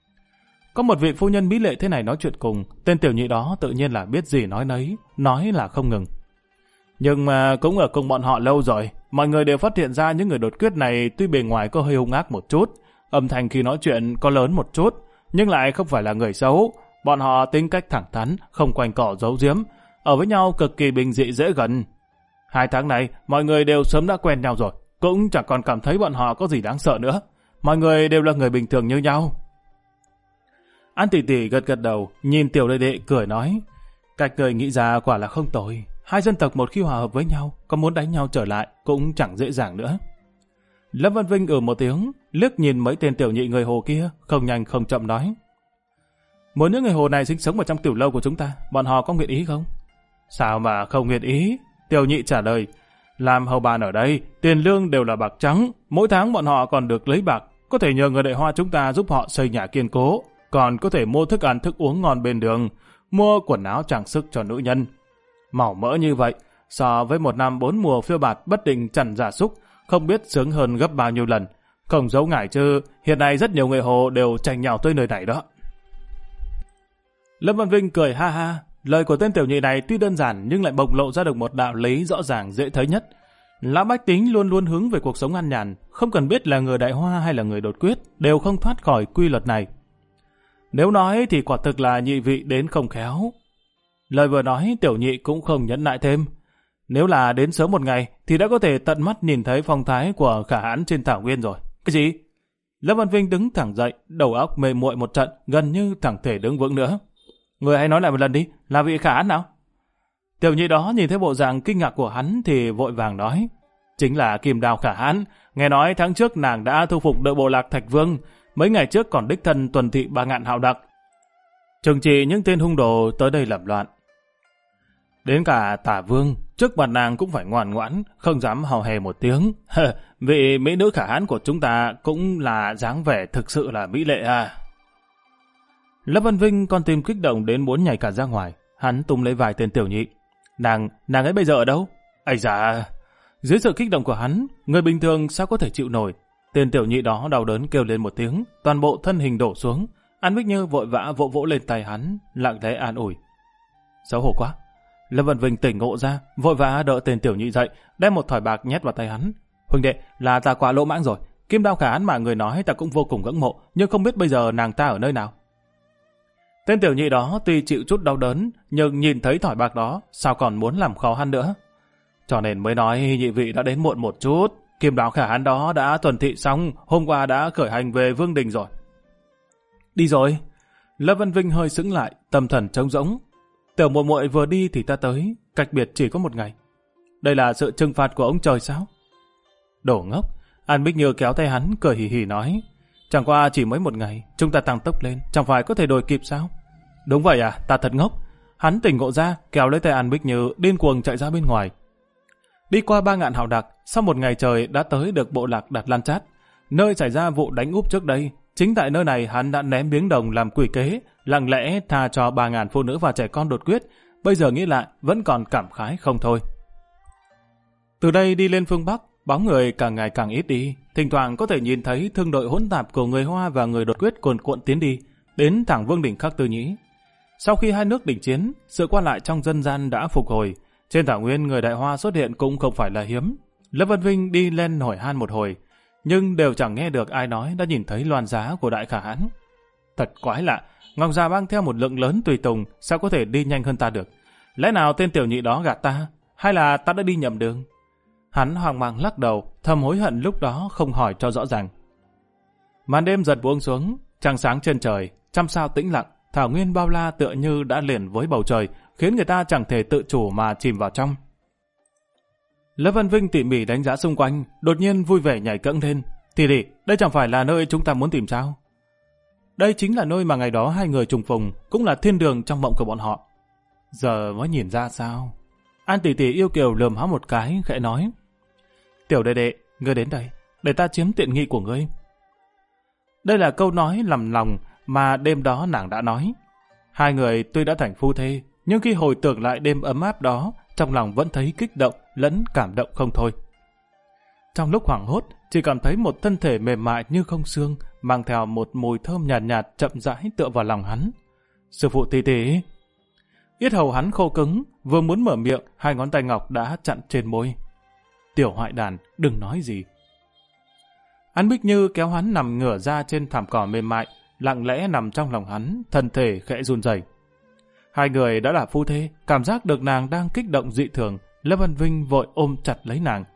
Có một vị phu nhân mỹ lệ thế này nói chuyện cùng, tên Tiểu Nhị đó tự nhiên là biết gì nói nấy, nói là không ngừng. Nhưng mà cũng ở cùng bọn họ lâu rồi, mọi người đều phát hiện ra những người Đột Quyết này tuy bề ngoài có hơi hung ác một chút, âm thanh khi nói chuyện có lớn một chút, nhưng lại không phải là người xấu. Bọn họ tính cách thẳng thắn, không quanh cỏ giấu giếm, ở với nhau cực kỳ bình dị dễ gần. 2 tháng này, mọi người đều sớm đã quen nhau rồi, cũng chẳng còn cảm thấy bọn họ có gì đáng sợ nữa. Mọi người đều là người bình thường như nhau. An Tỷ Tỷ gật gật đầu, nhìn Tiểu Đệ Đệ cười nói, cách người nghĩ ra quả là không tồi. Hai dân tộc một khi hòa hợp với nhau, có muốn đánh nhau trở lại cũng chẳng dễ dàng nữa. Lâm Văn Vinh một tiếng, liếc nhìn mấy tên Tiểu Nhị người Hồ kia, không nhanh không chậm nói. Muốn những người Hồ này sinh sống ở trong tiểu lâu của chúng ta, bọn họ có nguyện ý không? Sao mà không nguyện ý? Tiểu Nhị trả lời, làm hầu bàn ở đây, tiền lương đều là bạc trắng, mỗi tháng bọn họ còn được lấy bạc, có thể nhờ người Đại Hoa chúng ta giúp họ xây nhà kiên cố, còn có thể mua thức ăn thức uống ngon bên đường, mua quần áo trang sức cho nữ nhân. Màu mỡ như vậy, so với 1 năm 4 mùa phiêu bạt bất định chằn gia súc, không biết sướng hơn gấp bao nhiêu lần. Không giấu ngại chứ, hiện nay rất nhiều người Hồ đều tranh nhau tới nơi này đó. Lâm Văn Vinh cười ha ha, lời của tên Tiểu Nhị này tuy đơn giản nhưng lại bộc lộ ra được một đạo lý rõ ràng dễ thấy nhất. Lão bách tính luôn luôn hướng về cuộc sống an nhàn, không cần biết là người Đại Hoa hay là người Đột Quyết, đều không thoát khỏi quy luật này. Nếu nói thì quả thực là nhị vị đến không khéo. Lời vừa nói Tiểu Nhị cũng không nhẫn nại thêm. Nếu là đến sớm một ngày thì đã có thể tận mắt nhìn thấy phong thái của Khả Hãn trên thảo nguyên rồi. Cái gì? Lâm Văn Vinh đứng thẳng dậy, đầu óc mê muội một trận, gần như chẳng thể đứng vững nữa. Người hãy nói lại một lần đi, là vị Khả Hãn nào? Tiểu Nhị đó nhìn thấy bộ dạng kinh ngạc của hắn thì vội vàng nói. Chính là Kim Đao Khả Hãn, nghe nói tháng trước nàng đã thu phục đội bộ lạc Thạch Vương, mấy ngày trước còn đích thân tuần thị 3.000 hào đặc, trừng trị những tên hung đồ tới đây làm loạn. Đến cả Tả Vương, trước mặt nàng cũng phải ngoan ngoãn, không dám hò hè một tiếng. Vị mỹ nữ Khả Hãn của chúng ta cũng là dáng vẻ thực sự là mỹ lệ à. Lâm Văn Vinh con tim kích động đến muốn nhảy cả ra ngoài, hắn tung lấy vài tên Tiểu Nhị. Nàng ấy bây giờ ở đâu? Ây da! Dưới sự kích động của hắn, người bình thường sao có thể chịu nổi. Tên Tiểu Nhị đó đau đớn kêu lên một tiếng, toàn bộ thân hình đổ xuống. An Bích Như vội vã vỗ lên tay hắn, lặng lẽ an ủi. Xấu hổ quá. Lâm Văn Vinh tỉnh ngộ ra, vội vã đỡ tên Tiểu Nhị dậy, đem một thỏi bạc nhét vào tay hắn. Huynh đệ, là ta quá lỗ mãng rồi. Kim Đao Khả Hãn mà người nói ta cũng vô cùng ngưỡng mộ, nhưng không biết bây giờ nàng ta ở nơi nào. Tên Tiểu Nhị đó tuy chịu chút đau đớn, nhưng nhìn thấy thỏi bạc đó, sao còn muốn làm khó hắn nữa. Cho nên mới nói nhị vị đã đến muộn một chút. Kim Đao Khả Hãn đó đã tuần thị xong, hôm qua đã khởi hành về Vương Đình rồi. Đi rồi. Lâm Văn Vinh hơi sững lại, tâm thần trống rỗng. Tiểu muội muội vừa đi thì ta tới, cách biệt chỉ có 1 ngày. Đây là sự trừng phạt của ông trời sao? Đổ ngốc. An Bích Như kéo tay hắn, cười hì hì nói. Chẳng qua chỉ mới 1 ngày, chúng ta tăng tốc lên, chẳng phải có thể đuổi kịp sao? Đúng vậy à, ta thật ngốc. hắn tỉnh ngộ ra, kéo lấy tay An Bích Như điên cuồng chạy ra bên ngoài. Đi qua 3 ngạn hào đặc, sau một ngày trời đã tới được bộ lạc Đạt Lan Chát, nơi xảy ra vụ đánh úp trước đây. Chính tại nơi này hắn đã ném miếng đồng làm quỷ kế, lặng lẽ tha cho 3.000 phụ nữ và trẻ con đột quyết. Bây giờ nghĩ lại vẫn còn cảm khái không thôi. Từ đây đi lên phương Bắc, bóng người càng ngày càng ít đi, thỉnh thoảng có thể nhìn thấy thương đội hỗn tạp của người Hoa và người đột quyết cuồn cuộn tiến đi, đến thẳng Vương đỉnh Khắc Tư Nhĩ. Sau khi hai nước đình chiến, sự qua lại trong dân gian đã phục hồi. Trên thảo nguyên người Đại Hoa xuất hiện cũng không phải là hiếm. Lâm Văn Vinh đi lên hỏi han một hồi, nhưng đều chẳng nghe được ai nói đã nhìn thấy loan giá của Đại Khả Hãn. Thật quái lạ, Ngọc Già mang theo một lượng lớn tùy tùng, sao có thể đi nhanh hơn ta được? Lẽ nào tên tiểu nhị đó gạt ta, hay là ta đã đi nhầm đường? Hắn hoang mang lắc đầu, thầm hối hận lúc đó không hỏi cho rõ ràng. Màn đêm dần buông xuống, trăng sáng trên trời, trăm sao tĩnh lặng, thảo nguyên bao la tựa như đã liền với bầu trời, khiến người ta chẳng thể tự chủ mà chìm vào trong. Lâm Văn Vinh tỉ mỉ đánh giá xung quanh, đột nhiên vui vẻ nhảy cẫng lên. Thì đi, đây chẳng phải là nơi chúng ta muốn tìm sao? Đây chính là nơi mà ngày đó hai người trùng phùng, cũng là thiên đường trong mộng của bọn họ. Giờ mới nhìn ra sao? An tỷ tỷ yêu kiều lườm hắn một cái, khẽ nói: Tiểu đệ đệ, ngươi đến đây, để ta chiếm tiện nghi của ngươi. Đây là câu nói lầm lòng mà đêm đó nàng đã nói. Hai người tuy đã thành phu thê, nhưng khi hồi tưởng lại đêm ấm áp đó, trong lòng vẫn thấy kích động lẫn cảm động không thôi. Trong lúc hoảng hốt, chỉ cảm thấy một thân thể mềm mại như không xương, mang theo một mùi thơm nhàn nhạt, chậm rãi tựa vào lòng hắn. Sư phụ tỷ tỷ. Yết hầu hắn khô cứng, vừa muốn mở miệng, hai ngón tay ngọc đã chặn trên môi. Tiểu hoại đàn, đừng nói gì. An Bích Như kéo hắn nằm ngửa ra trên thảm cỏ mềm mại, lặng lẽ nằm trong lòng hắn, thân thể khẽ run rẩy. Hai người đã là phu thê, cảm giác được nàng đang kích động dị thường, Lâm Văn Vinh vội ôm chặt lấy nàng.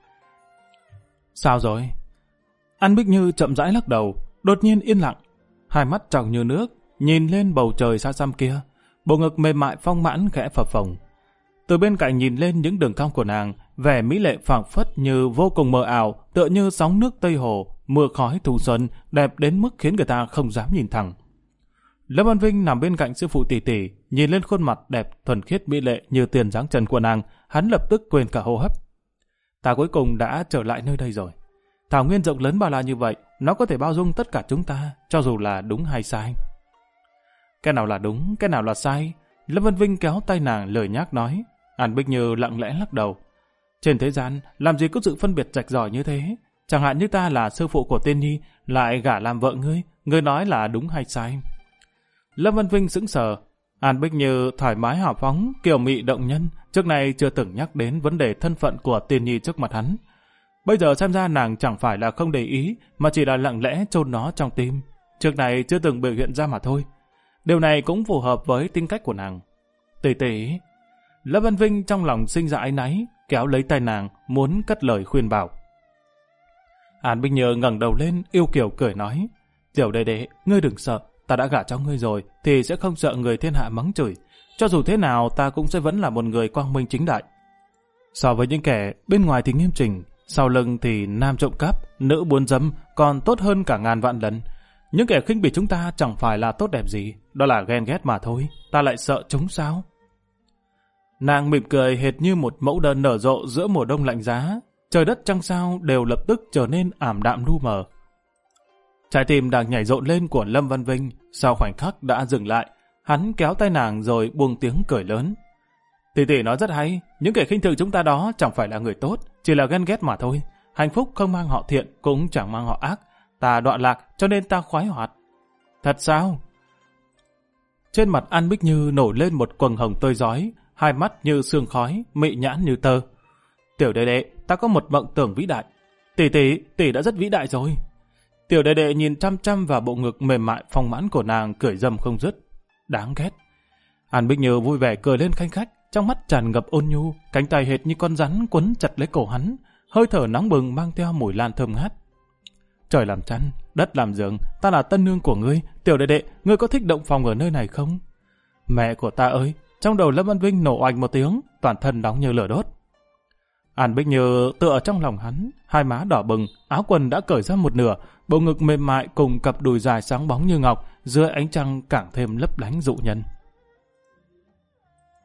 Sao rồi? An Bích Như chậm rãi lắc đầu, đột nhiên yên lặng, hai mắt tròng như nước, nhìn lên bầu trời xa xăm kia, bộ ngực mềm mại phong mãn khẽ phập phồng. Từ bên cạnh nhìn lên những đường cong của nàng, vẻ mỹ lệ phảng phất như vô cùng mờ ảo, tựa như sóng nước Tây Hồ, mưa khói thu xuân, đẹp đến mức khiến người ta không dám nhìn thẳng. Lâm Văn Vinh nằm bên cạnh sư phụ tỷ tỷ, nhìn lên khuôn mặt đẹp thuần khiết mỹ lệ như tiền dáng trần của nàng, hắn lập tức quên cả hô hấp. Ta cuối cùng đã trở lại nơi đây rồi. Thảo nguyên rộng lớn bao la như vậy, nó có thể bao dung tất cả chúng ta, cho dù là đúng hay sai. Cái nào là đúng, cái nào là sai? Lâm Văn Vinh kéo tay nàng lời nhác nói. An Bích Như lặng lẽ lắc đầu. Trên thế gian, làm gì có sự phân biệt rạch ròi như thế? Chẳng hạn như ta là sư phụ của Tiên Nhi, lại gả làm vợ ngươi nói là đúng hay sai? Lâm Văn Vinh sững sờ. An Bích Như thoải mái hào phóng, kiều mị động nhân, trước này chưa từng nhắc đến vấn đề thân phận của Tiên Nhi trước mặt hắn. Bây giờ xem ra nàng chẳng phải là không để ý, mà chỉ là lặng lẽ chôn nó trong tim. Trước này chưa từng biểu hiện ra mà thôi. Điều này cũng phù hợp với tính cách của nàng. Tỷ tỷ. Lâm Văn Vinh trong lòng sinh ra áy náy, kéo lấy tay nàng, muốn cất lời khuyên bảo. An Bích Như ngẩng đầu lên, yêu kiều cười nói: Tiểu đệ đệ, ngươi đừng sợ, ta đã gả cho ngươi rồi, thì sẽ không sợ người thiên hạ mắng chửi. Cho dù thế nào, ta cũng sẽ vẫn là một người quang minh chính đại. So với những kẻ bên ngoài thì nghiêm chỉnh, sau lưng thì nam trộm cắp, nữ buôn dâm, còn tốt hơn cả ngàn vạn lần. Những kẻ khinh bỉ chúng ta chẳng phải là tốt đẹp gì, đó là ghen ghét mà thôi, ta lại sợ chúng sao? Nàng mỉm cười hệt như một mẫu đơn nở rộ giữa mùa đông lạnh giá, trời đất trăng sao đều lập tức trở nên ảm đạm lu mờ. Trái tim đang nhảy rộn lên của Lâm Văn Vinh, sau khoảnh khắc đã dừng lại, hắn kéo tay nàng rồi buông tiếng cười lớn. Tỷ tỷ nói rất hay, những kẻ khinh thường chúng ta đó chẳng phải là người tốt, chỉ là ghen ghét mà thôi. Hạnh phúc không mang họ thiện, cũng chẳng mang họ ác. Ta đoạn lạc cho nên ta khoái hoạt. Thật sao? Trên mặt An Bích Như nổi lên một quầng hồng tươi rói, hai mắt như sương khói, mị nhãn như tơ. Tiểu đệ đệ, ta có một mộng tưởng vĩ đại. Tỷ đã rất vĩ đại rồi. Tiểu đệ đệ nhìn chăm chăm vào bộ ngực mềm mại phong mãn của nàng, cười dâm không dứt. Đáng ghét. An Bích Như vui vẻ cười lên khanh khách, trong mắt tràn ngập ôn nhu, cánh tay hệt như con rắn quấn chặt lấy cổ hắn, hơi thở nóng bừng mang theo mùi lan thơm ngát. Trời làm chăn, đất làm giường, ta là tân nương của ngươi, tiểu đệ đệ, ngươi có thích động phòng ở nơi này không? Mẹ của ta ơi! Trong đầu Lâm Văn Vinh nổ oanh một tiếng, toàn thân nóng như lửa đốt. An Bích Như tựa trong lòng hắn, hai má đỏ bừng, áo quần đã cởi ra một nửa, bộ ngực mềm mại cùng cặp đùi dài sáng bóng như ngọc, dưới ánh trăng càng thêm lấp lánh dụ nhân.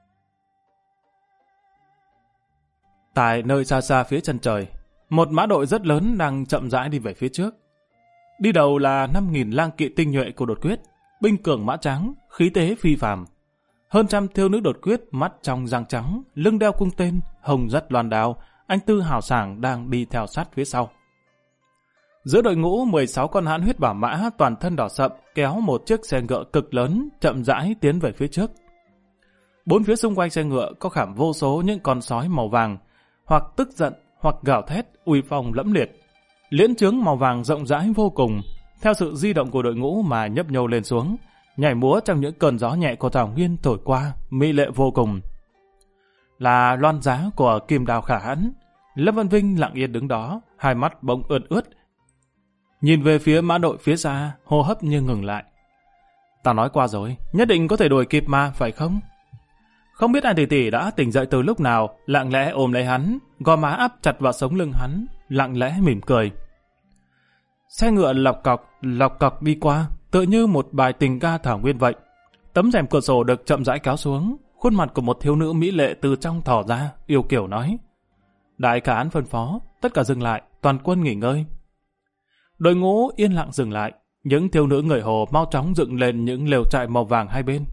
Tại nơi xa xa phía chân trời, một mã đội rất lớn đang chậm rãi đi về phía trước. Đi đầu là 5.000 lang kỵ tinh nhuệ của đột quyết, binh cường mã trắng, khí thế phi phàm. Hơn trăm thiếu nữ đột quyết, mắt trong răng trắng, lưng đeo cung tên, hồng dắt loan đao, anh tư hào sảng đang đi theo sát phía sau. Giữa đội ngũ 16 con hãn huyết bảo mã toàn thân đỏ sậm kéo một chiếc xe ngựa cực lớn chậm rãi tiến về phía trước. Bốn phía xung quanh xe ngựa có khảm vô số những con sói màu vàng, hoặc tức giận, hoặc gào thét, uy phong lẫm liệt. Liễn chướng màu vàng rộng rãi vô cùng, theo sự di động của đội ngũ mà nhấp nhô lên xuống, nhảy múa trong những cơn gió nhẹ của thảo nguyên thổi qua, mỹ lệ vô cùng. Là loan giá của Kim Đào Khả Hãn. Lâm Văn Vinh lặng yên đứng đó, hai mắt bỗng ươn ướt. Nhìn về phía mã đội phía xa, hô hấp như ngừng lại. Ta nói qua rồi, nhất định có thể đuổi kịp mà, phải không? Không biết An Tỷ Tỷ đã tỉnh dậy từ lúc nào, lặng lẽ ôm lấy hắn, gò má áp chặt vào sống lưng hắn, lặng lẽ mỉm cười. Xe ngựa lọc cọc đi qua, tựa như một bài tình ca thảo nguyên vậy. Tấm rèm cửa sổ được chậm rãi kéo xuống, khuôn mặt của một thiếu nữ mỹ lệ từ trong thò ra, yêu kiều nói. Đại Khả Hãn phân phó, tất cả dừng lại, toàn quân nghỉ ngơi. Đội ngũ yên lặng dừng lại, những thiếu nữ người Hồ mau chóng dựng lên những lều trại màu vàng hai bên.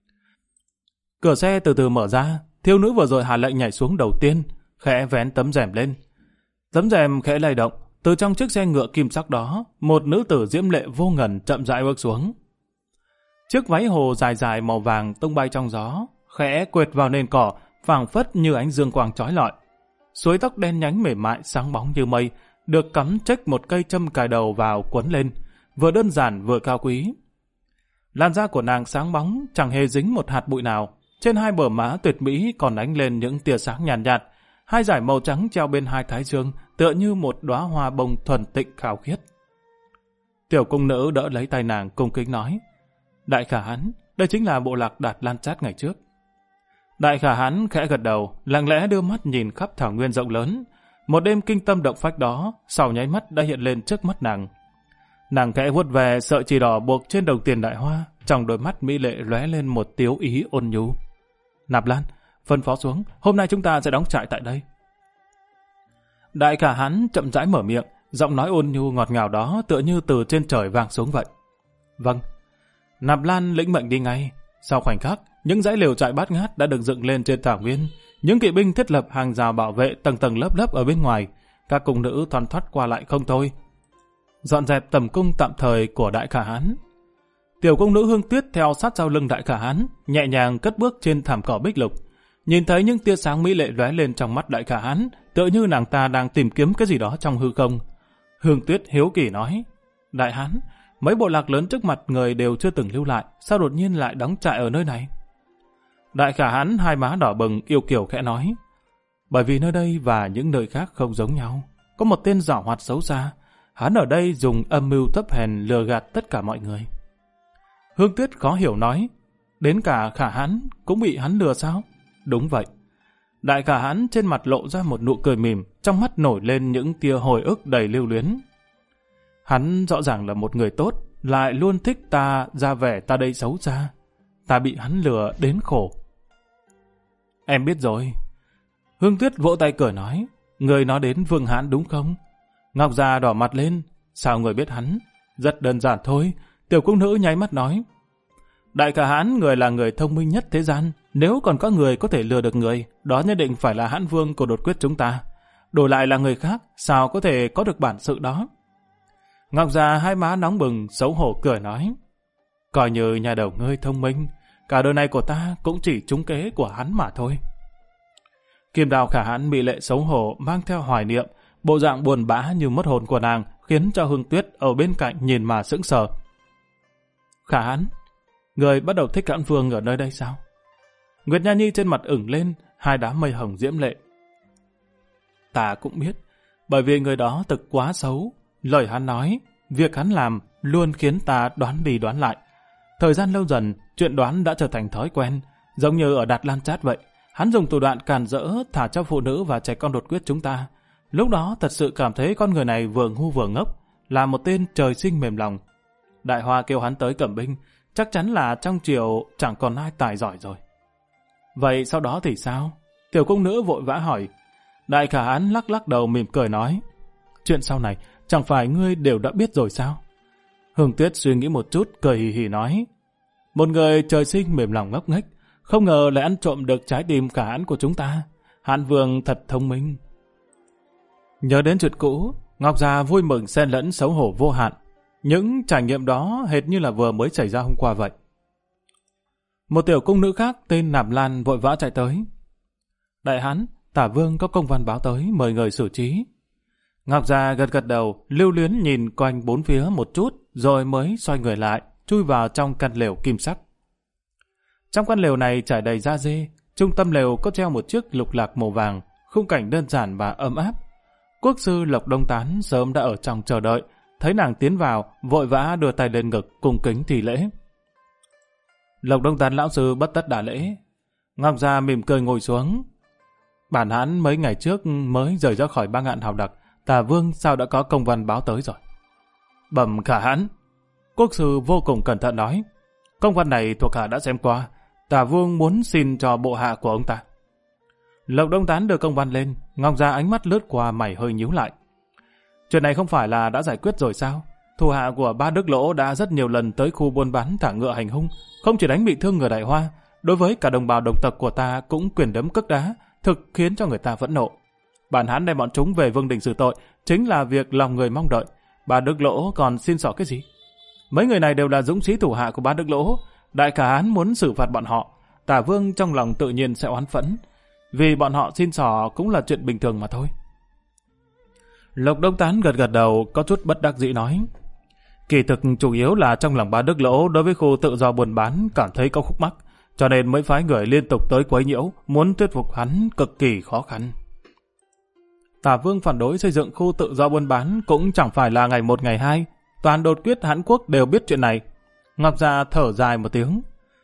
Cửa xe từ từ mở ra, thiếu nữ vừa rồi hạ lệnh nhảy xuống đầu tiên, khẽ vén tấm rèm lên. Tấm rèm khẽ lay động, từ trong chiếc xe ngựa kim sắc đó, một nữ tử diễm lệ vô ngần chậm rãi bước xuống. Chiếc váy hồ dài dài màu vàng tung bay trong gió, khẽ quệt vào nền cỏ, phảng phất như ánh dương quang chói lọi. Suối tóc đen nhánh mềm mại sáng bóng như mây, được cắm trách một cây châm cài đầu vào quấn lên, vừa đơn giản vừa cao quý. Làn da của nàng sáng bóng, chẳng hề dính một hạt bụi nào. Trên hai bờ má tuyệt mỹ còn ánh lên những tia sáng nhàn nhạt, hai dải màu trắng treo bên hai thái dương, tựa như một đóa hoa bông thuần tịnh khảo khiết. Tiểu cung nữ đỡ lấy tay nàng cung kính nói, Đại Khả Hãn, đây chính là bộ lạc Đạt Lan Chát ngày trước. Đại Khả Hãn khẽ gật đầu, lặng lẽ đưa mắt nhìn khắp thảo nguyên rộng lớn. Một đêm kinh tâm động phách đó, sau nháy mắt đã hiện lên trước mắt nàng. Nàng khẽ vuốt về sợi chỉ đỏ buộc trên đồng tiền đại hoa, trong đôi mắt mỹ lệ lóe lên một tiếu ý ôn nhu. Nạp Lan, phân phó xuống, hôm nay chúng ta sẽ đóng trại tại đây. Đại Khả Hãn chậm rãi mở miệng, giọng nói ôn nhu ngọt ngào đó tựa như từ trên trời vang xuống vậy. Vâng. Nạp Lan lĩnh mệnh đi ngay. Sau khoảnh khắc, những dãy lều trại bát ngát đã được dựng lên trên thảo nguyên. Những kỵ binh thiết lập hàng rào bảo vệ tầng tầng lớp lớp ở bên ngoài. Các cung nữ thoăn thoắt qua lại không thôi. Dọn dẹp tầm cung tạm thời của Đại Khả Hãn. Tiểu cung nữ Hương Tuyết theo sát sau lưng Đại Khả Hãn, nhẹ nhàng cất bước trên thảm cỏ bích lục. Nhìn thấy những tia sáng mỹ lệ lóe lên trong mắt Đại Khả Hãn, tựa như nàng ta đang tìm kiếm cái gì đó trong hư không. Hương Tuyết hiếu kỳ nói, Đại Hãn, mấy bộ lạc lớn trước mặt người đều chưa từng lưu lại, sao đột nhiên lại đóng trại ở nơi này? Đại Khả Hãn hai má đỏ bừng yêu kiều khẽ nói, bởi vì nơi đây và những nơi khác không giống nhau. Có một tên giảo hoạt xấu xa, hắn ở đây dùng âm mưu thấp hèn lừa gạt tất cả mọi người. Hương Tuyết khó hiểu nói, đến cả Khả Hãn cũng bị hắn lừa sao? Đúng vậy. Đại Khả Hãn trên mặt lộ ra một nụ cười mỉm, trong mắt nổi lên những tia hồi ức đầy lưu luyến. Hắn rõ ràng là một người tốt, lại luôn thích ta ra vẻ ta đây xấu xa. Ta bị hắn lừa đến khổ. Em biết rồi. Hương Tuyết vỗ tay cười nói, người nói đến Vương Hãn đúng không? Ngọc Già đỏ mặt lên, sao người biết hắn? Rất đơn giản thôi. Tiểu cung nữ nháy mắt nói, Đại Khả Hãn người là người thông minh nhất thế gian, nếu còn có người có thể lừa được người, đó nhất định phải là Hãn Vương của đột quyết chúng ta. Đổi lại là người khác, sao có thể có được bản sự đó? Ngọc Già hai má nóng bừng, xấu hổ cười nói, coi như nhà đầu ngươi thông minh, cả đời này của ta cũng chỉ trúng kế của hắn mà thôi. Kim Đào Khả Hãn bị lệ xấu hổ mang theo hoài niệm, bộ dạng buồn bã như mất hồn của nàng khiến cho Hương Tuyết ở bên cạnh nhìn mà sững sờ. Khả Hãn, người bắt đầu thích Hãn Vương ở nơi đây sao? Nguyệt Nha Nhi trên mặt ửng lên, hai đám mây hồng diễm lệ. Ta cũng biết, bởi vì người đó thực quá xấu. Lời hắn nói, việc hắn làm luôn khiến ta đoán đi đoán lại. Thời gian lâu dần, chuyện đoán đã trở thành thói quen, giống như ở Đạt Lan Chát vậy. Hắn dùng thủ đoạn càn rỡ thả cho phụ nữ và trẻ con đột quyết chúng ta. Lúc đó thật sự cảm thấy con người này vừa ngu vừa ngốc, là một tên trời sinh mềm lòng. Đại Hoa kêu hắn tới cầm binh, chắc chắn là trong triều chẳng còn ai tài giỏi rồi. Vậy sau đó thì sao? Tiểu cung nữ vội vã hỏi. Đại Khả Hãn lắc lắc đầu mỉm cười nói, chuyện sau này chẳng phải ngươi đều đã biết rồi sao? Hương Tuyết suy nghĩ một chút, cười hì hì nói, một người trời sinh mềm lòng ngốc nghếch, không ngờ lại ăn trộm được trái tim Khả Hãn của chúng ta. Hãn Vương thật thông minh. Nhớ đến chuyện cũ, Ngọc Già vui mừng xen lẫn xấu hổ vô hạn. Những trải nghiệm đó hệt như là vừa mới xảy ra hôm qua vậy. Một tiểu cung nữ khác tên Nạp Lan vội vã chạy tới. Đại hãn, Tả Vương có công văn báo tới, mời người xử trí. Ngọc Già gật gật đầu, lưu luyến nhìn quanh bốn phía một chút, rồi mới xoay người lại, chui vào trong căn lều kim sắc. Trong căn lều này trải đầy da dê, trung tâm lều có treo một chiếc lục lạc màu vàng, khung cảnh đơn giản và ấm áp. Quốc sư Lộc Đông Tán sớm đã ở trong chờ đợi, thấy nàng tiến vào, vội vã đưa tay lên ngực, cung kính thi lễ. Lộc Đông Tán lão sư bất tất đả lễ. Ngọc Già mỉm cười ngồi xuống. Bản hãn mấy ngày trước mới rời ra khỏi Ba Ngạn Hào Đặc, Tả Vương sao đã có công văn báo tới rồi? Bẩm Khả Hãn. Quốc sư vô cùng cẩn thận nói, công văn này thuộc hạ đã xem qua, Tả Vương muốn xin cho bộ hạ của ông ta. Lộc Đông Tán đưa công văn lên, Ngọc Già ánh mắt lướt qua, mày hơi nhíu lại. Chuyện này không phải là đã giải quyết rồi sao? Thủ hạ của Ba Đức Lỗ đã rất nhiều lần tới khu buôn bán thả ngựa hành hung, không chỉ đánh bị thương người Đại Hoa, đối với cả đồng bào đồng tộc của ta cũng quyền đấm cước đá, thực khiến cho người ta phẫn nộ. Bản hãn đem bọn chúng về Vương đình xử tội, chính là việc lòng người mong đợi. Ba Đức Lỗ còn xin xỏ cái gì? Mấy người này đều là dũng sĩ thủ hạ của Ba Đức Lỗ, Đại Khả Hãn muốn xử phạt bọn họ, Tả Vương trong lòng tự nhiên sẽ oán phẫn, vì bọn họ xin xỏ cũng là chuyện bình thường mà thôi. Lộc Đông Tán gật gật đầu, có chút bất đắc dĩ nói, kỳ thực chủ yếu là trong lòng Ba Đức Lỗ đối với khu tự do buôn bán cảm thấy có khúc mắc, cho nên mới phái người liên tục tới quấy nhiễu, muốn thuyết phục hắn cực kỳ khó khăn. Tả Vương phản đối xây dựng khu tự do buôn bán cũng chẳng phải là ngày một ngày hai, toàn đột quyết Hán Quốc đều biết chuyện này. Ngọc Già thở dài một tiếng.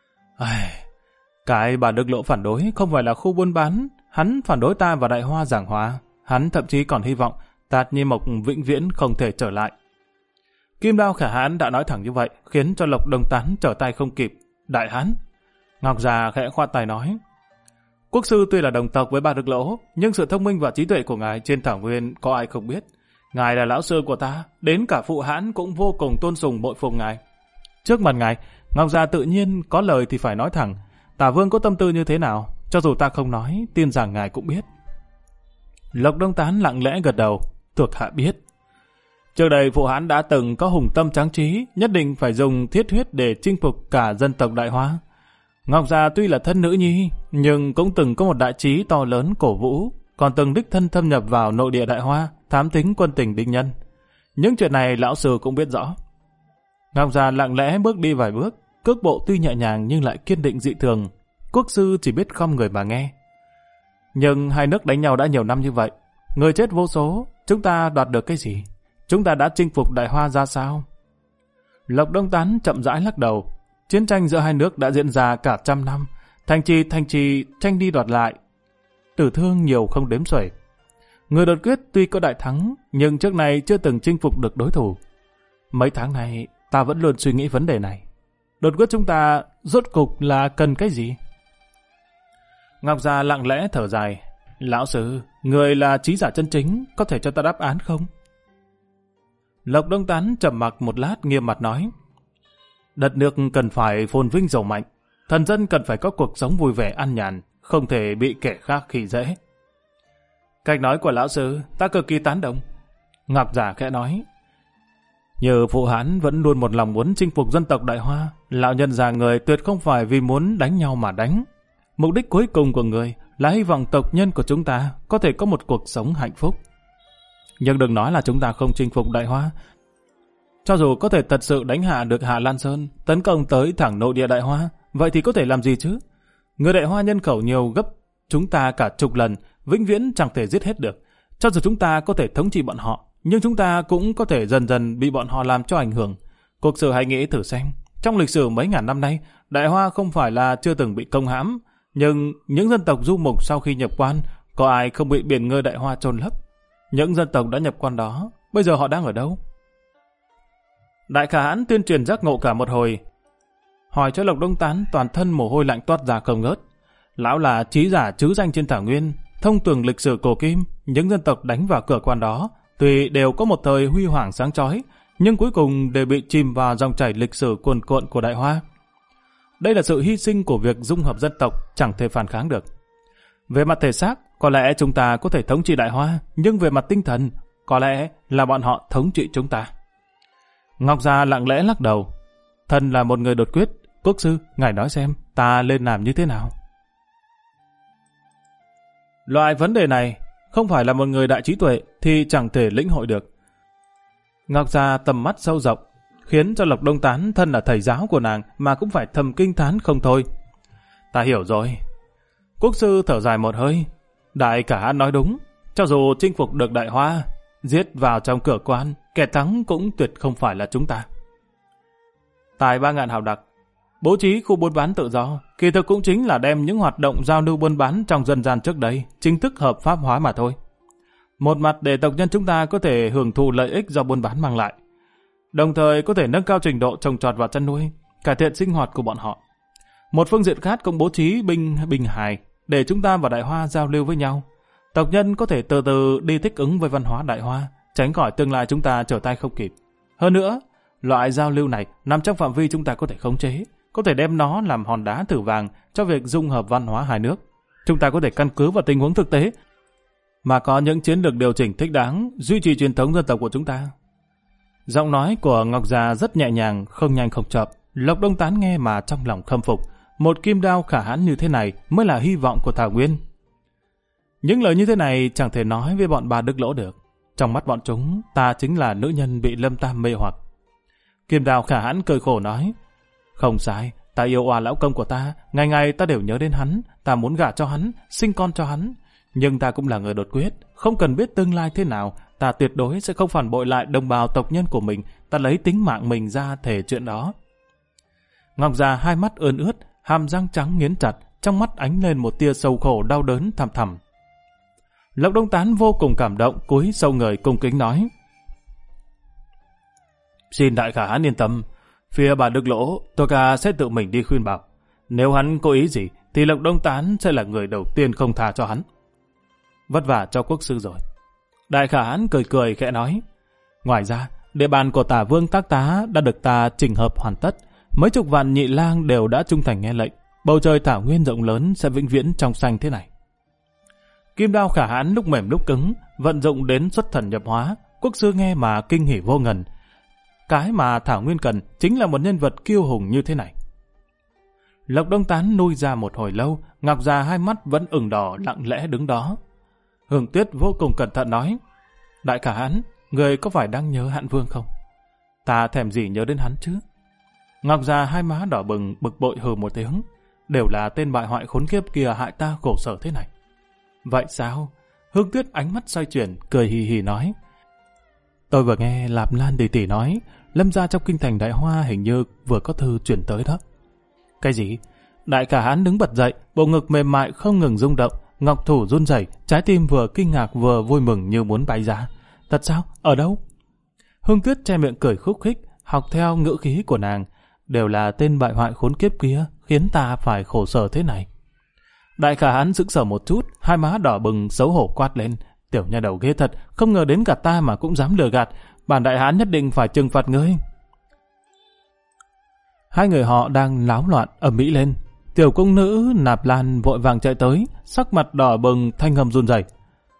Cái Ba Đức Lỗ phản đối không phải là khu buôn bán, hắn phản đối ta và Đại Hoa giảng hòa, hắn thậm chí còn hy vọng Tạt Nhi Mộc vĩnh viễn không thể trở lại. Kim Đao Khả Hãn đã nói thẳng như vậy, khiến cho Lộc Đông Tán trở tay không kịp. Đại hãn. Ngọc Già khẽ khoát tay nói, quốc sư tuy là đồng tộc với Ba Đức Lỗ, nhưng sự thông minh và trí tuệ của ngài trên thảo nguyên có ai không biết. Ngài là lão sư của ta, đến cả phụ hãn cũng vô cùng tôn sùng bội phục ngài. Trước mặt ngài, Ngọc Già tự nhiên có lời thì phải nói thẳng. Tả Vương có tâm tư như thế nào, cho dù ta không nói, tin rằng ngài cũng biết. Lộc Đông Tán lặng lẽ gật đầu, thuộc hạ biết. Trước đây phụ hãn đã từng có hùng tâm tráng trí, nhất định phải dùng thiết huyết để chinh phục cả dân tộc Đại Hoa. Ngọc Già tuy là thân nữ nhi, nhưng cũng từng có một đại trí to lớn cổ vũ, còn từng đích thân thâm nhập vào nội địa Đại Hoa, thám thính quân tình địch nhân. Những chuyện này lão sư cũng biết rõ. Ngọc Già lặng lẽ bước đi vài bước, cước bộ tuy nhẹ nhàng nhưng lại kiên định dị thường. Quốc sư chỉ biết khom người mà nghe. Nhưng hai nước đánh nhau đã nhiều năm như vậy, người chết vô số, chúng ta đoạt được cái gì? Chúng ta đã chinh phục Đại Hoa ra sao? Lộc Đông Tán chậm rãi lắc đầu. Chiến tranh giữa hai nước đã diễn ra cả 100 năm, thành trì tranh đi đoạt lại, tử thương nhiều không đếm xuể. Người đột quyết tuy có đại thắng, nhưng trước này chưa từng chinh phục được đối thủ. Mấy tháng này, ta vẫn luôn suy nghĩ vấn đề này. Đột quyết chúng ta rốt cục là cần cái gì? Ngọc Già lặng lẽ thở dài. Lão sư, người là trí giả chân chính, có thể cho ta đáp án không? Lộc Đông Tán trầm mặc một lát, nghiêm mặt nói, đất nước cần phải phồn vinh giàu mạnh, thần dân cần phải có cuộc sống vui vẻ an nhàn, không thể bị kẻ khác khi dễ. Cách nói của lão sư ta cực kỳ tán đồng. Ngọc Già khẽ nói, như phụ hãn vẫn luôn một lòng muốn chinh phục dân tộc Đại Hoa, lão nhân già người tuyệt không phải vì muốn đánh nhau mà đánh. Mục đích cuối cùng của người là hy vọng tộc nhân của chúng ta có thể có một cuộc sống hạnh phúc. Nhưng đừng nói là chúng ta không chinh phục Đại Hoa. Cho dù có thể thật sự đánh hạ được Hạ Lan Sơn, tấn công tới thẳng nội địa Đại Hoa, vậy thì có thể làm gì chứ? Người Đại Hoa nhân khẩu nhiều gấp chúng ta cả chục lần, vĩnh viễn chẳng thể giết hết được. Cho dù chúng ta có thể thống trị bọn họ, nhưng chúng ta cũng có thể dần dần bị bọn họ làm cho ảnh hưởng. Cuộc sự hãy nghĩ thử xem, trong lịch sử mấy ngàn năm nay, Đại Hoa không phải là chưa từng bị công hãm, nhưng những dân tộc du mục sau khi nhập quan, có ai không bị biển người Đại Hoa chôn lấp? Những dân tộc đã nhập quan đó, bây giờ họ đang ở đâu? Đại Khả Hãn tuyên truyền giác ngộ cả một hồi, hỏi cho Lộc Đông Tán toàn thân mồ hôi lạnh toát ra không ngớt. Lão là trí giả trứ danh trên thảo nguyên, Thông tường lịch sử cổ kim, những dân tộc đánh vào cửa quan đó tuy đều có một thời huy hoàng sáng chói, nhưng cuối cùng đều bị chìm vào dòng chảy lịch sử cuồn cuộn của Đại Hoa. Đây là sự hy sinh của việc dung hợp dân tộc, chẳng thể phản kháng được. Về mặt thể xác, có lẽ chúng ta có thể thống trị Đại Hoa, nhưng về mặt tinh thần, có lẽ là bọn họ thống trị chúng ta. Ngọc Gia lặng lẽ lắc đầu. Thần là một người đột quyết. Quốc sư, ngài nói xem, ta nên làm như thế nào? Loại vấn đề này, không phải là một người đại trí tuệ thì chẳng thể lĩnh hội được. Ngọc Gia tầm mắt sâu rộng, khiến cho Lộc Đông Tán thân là thầy giáo của nàng mà cũng phải thầm kinh thán không thôi. Ta hiểu rồi. Quốc sư thở dài một hơi. Đại cả Hãn nói đúng. Cho dù chinh phục được Đại Hoa, giết vào trong cửa quan, kẻ thắng cũng tuyệt không phải là chúng ta. Tại 3.000 hào đặc, bố trí khu buôn bán tự do, kỳ thực cũng chính là đem những hoạt động giao lưu buôn bán trong dân gian trước đây chính thức hợp pháp hóa mà thôi. Một mặt để tộc nhân chúng ta có thể hưởng thụ lợi ích do buôn bán mang lại, đồng thời có thể nâng cao trình độ trồng trọt và chăn nuôi, cải thiện sinh hoạt của bọn họ. Một phương diện khác cũng bố trí bình hài để chúng ta và Đại Hoa giao lưu với nhau. Tộc nhân có thể từ từ đi thích ứng với văn hóa Đại Hoa, tránh khỏi tương lai chúng ta trở tay không kịp. Hơn nữa, loại giao lưu này nằm trong phạm vi chúng ta có thể khống chế, có thể đem nó làm hòn đá thử vàng cho việc dung hợp văn hóa hai nước. Chúng ta có thể căn cứ vào tình huống thực tế mà có những chiến lược điều chỉnh thích đáng, duy trì truyền thống dân tộc của chúng ta. Giọng nói của Ngọc Già rất nhẹ nhàng, không nhanh không chậm. Lộc Đông Tán nghe mà trong lòng khâm phục. Một kim đao khả hãn như thế này mới là hy vọng của Thảo Nguyên. Những lời như thế này chẳng thể nói với bọn bà Đức Lỗ được. Trong mắt bọn chúng, ta chính là nữ nhân bị Lâm Tam mê hoặc. Kim đao khả hãn cười khổ nói, không sai, ta yêu oa lão công của ta, ngày ngày ta đều nhớ đến hắn, ta muốn gả cho hắn, sinh con cho hắn. Nhưng ta cũng là người đột quyết, không cần biết tương lai thế nào, ta tuyệt đối sẽ không phản bội lại đồng bào tộc nhân của mình, ta lấy tính mạng mình ra thề chuyện đó. Ngọc Già hai mắt ươn ướt, hàm răng trắng nghiến chặt, trong mắt ánh lên một tia sầu khổ đau đớn thầm thầm. Lộc Đông Tán vô cùng cảm động, cúi sâu người cung kính nói, xin đại khả hãn yên tâm, phía bà Đức Lỗ, tôi ca sẽ tự mình đi khuyên bảo. Nếu hắn có ý gì, thì Lộc Đông Tán sẽ là người đầu tiên không tha cho hắn. Vất vả cho quốc sư rồi. Đại khả hãn cười cười khẽ nói, ngoài ra, địa bàn của Tả Vương Tác Tá đã được ta chỉnh hợp hoàn tất, mấy chục vạn nhị lang đều đã trung thành nghe lệnh, bầu trời Thảo Nguyên rộng lớn sẽ vĩnh viễn trong xanh thế này. Kim đao khả hãn lúc mềm lúc cứng, vận dụng đến xuất thần nhập hóa, quốc sư nghe mà kinh hỉ vô ngần. Cái mà Thảo Nguyên cần chính là một nhân vật kiêu hùng như thế này. Lộc Đông Tán nuôi ra một hồi lâu, Ngọc Già hai mắt vẫn ửng đỏ lặng lẽ đứng đó. Hương Tuyết vô cùng cẩn thận nói, đại khả hãn, người có phải đang nhớ Hạn Vương không? Ta thèm gì nhớ đến hắn chứ? Ngọc Già hai má đỏ bừng, bực bội hừ một tiếng, đều là tên bại hoại khốn kiếp kia hại ta khổ sở thế này. Vậy sao? Hương Tuyết ánh mắt xoay chuyển, cười hì hì nói, tôi vừa nghe Lạp Lan tỷ tỷ nói, Lâm gia trong kinh thành Đại Hoa hình như vừa có thư chuyển tới đó. Cái gì? Đại khả hãn đứng bật dậy, bộ ngực mềm mại không ngừng rung động, ngọc thủ run rẩy, trái tim vừa kinh ngạc vừa vui mừng như muốn bay ra. Thật sao? Ở đâu? Hương Tuyết che miệng cười khúc khích, học theo ngữ khí của nàng, đều là tên bại hoại khốn kiếp kia khiến ta phải khổ sở thế này. Đại khả hãn sững sờ một chút, hai má đỏ bừng xấu hổ quát lên, tiểu nha đầu ghê thật, không ngờ đến cả ta mà cũng dám lừa gạt, bản đại hãn nhất định phải trừng phạt ngươi. Hai người họ đang náo loạn ầm ĩ lên. Tiểu công nữ Nạp Lan vội vàng chạy tới, sắc mặt đỏ bừng, thanh âm run rẩy.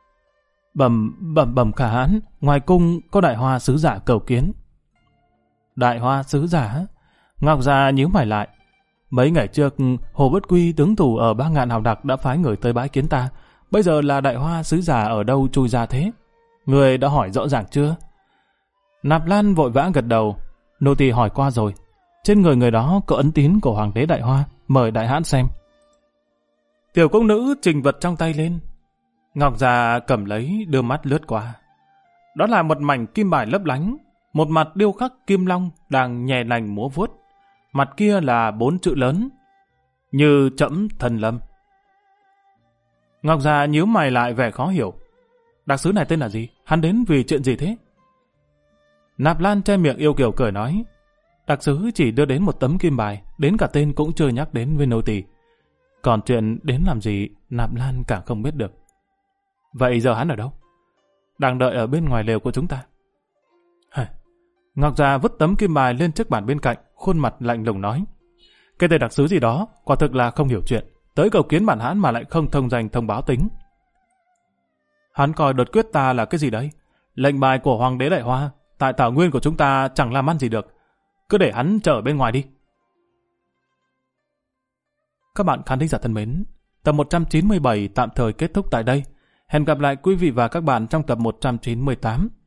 Bẩm khả hãn, ngoài cung có Đại Hoa sứ giả cầu kiến. Đại Hoa sứ giả? Ngọc Già nhíu mày lại. Mấy ngày trước, Hồ Bất Quy tướng thủ ở 3.000 hào đặc đã phái người tới bái kiến ta. Bây giờ là Đại Hoa sứ giả ở đâu chui ra thế? Người đã hỏi rõ ràng chưa? Nạp Lan vội vã gật đầu. Nô tỳ hỏi qua rồi. Trên người người đó có ấn tín của Hoàng đế Đại Hoa. Mời đại hãn xem. Tiểu công nữ trình vật trong tay lên. Ngọc Già cầm lấy, đưa mắt lướt qua. Đó là một mảnh kim bài lấp lánh. Một mặt điêu khắc kim long đang nhẹ nhàng múa vuốt. Mặt kia là 4 chữ lớn. Như Trẫm Thần Lâm. Ngọc Già nhíu mày lại vẻ khó hiểu. Đặc sứ này tên là gì? Hắn đến vì chuyện gì thế? Nạp Lan che miệng yêu kiều cười nói. Đặc sứ chỉ đưa đến một tấm kim bài, đến cả tên cũng chưa nhắc đến với nô tỳ. Còn chuyện đến làm gì, Nạp Lan càng không biết được. Vậy giờ hắn ở đâu? Đang đợi ở bên ngoài lều của chúng ta. Ngọc Già vứt tấm kim bài lên chiếc bàn bên cạnh, khuôn mặt lạnh lùng nói. Cái tên đặc sứ gì đó, quả thực là không hiểu chuyện. Tới cầu kiến bản hãn mà lại không thông danh thông báo tính. Hắn coi đột quyết ta là cái gì đấy? Lệnh bài của Hoàng đế Đại Hoa, tại Thảo Nguyên của chúng ta chẳng làm ăn gì được. Cứ để hắn chờ bên ngoài đi. Các bạn khán thính giả thân mến, tập 197 tạm thời kết thúc tại đây. Hẹn gặp lại quý vị và các bạn trong tập 198.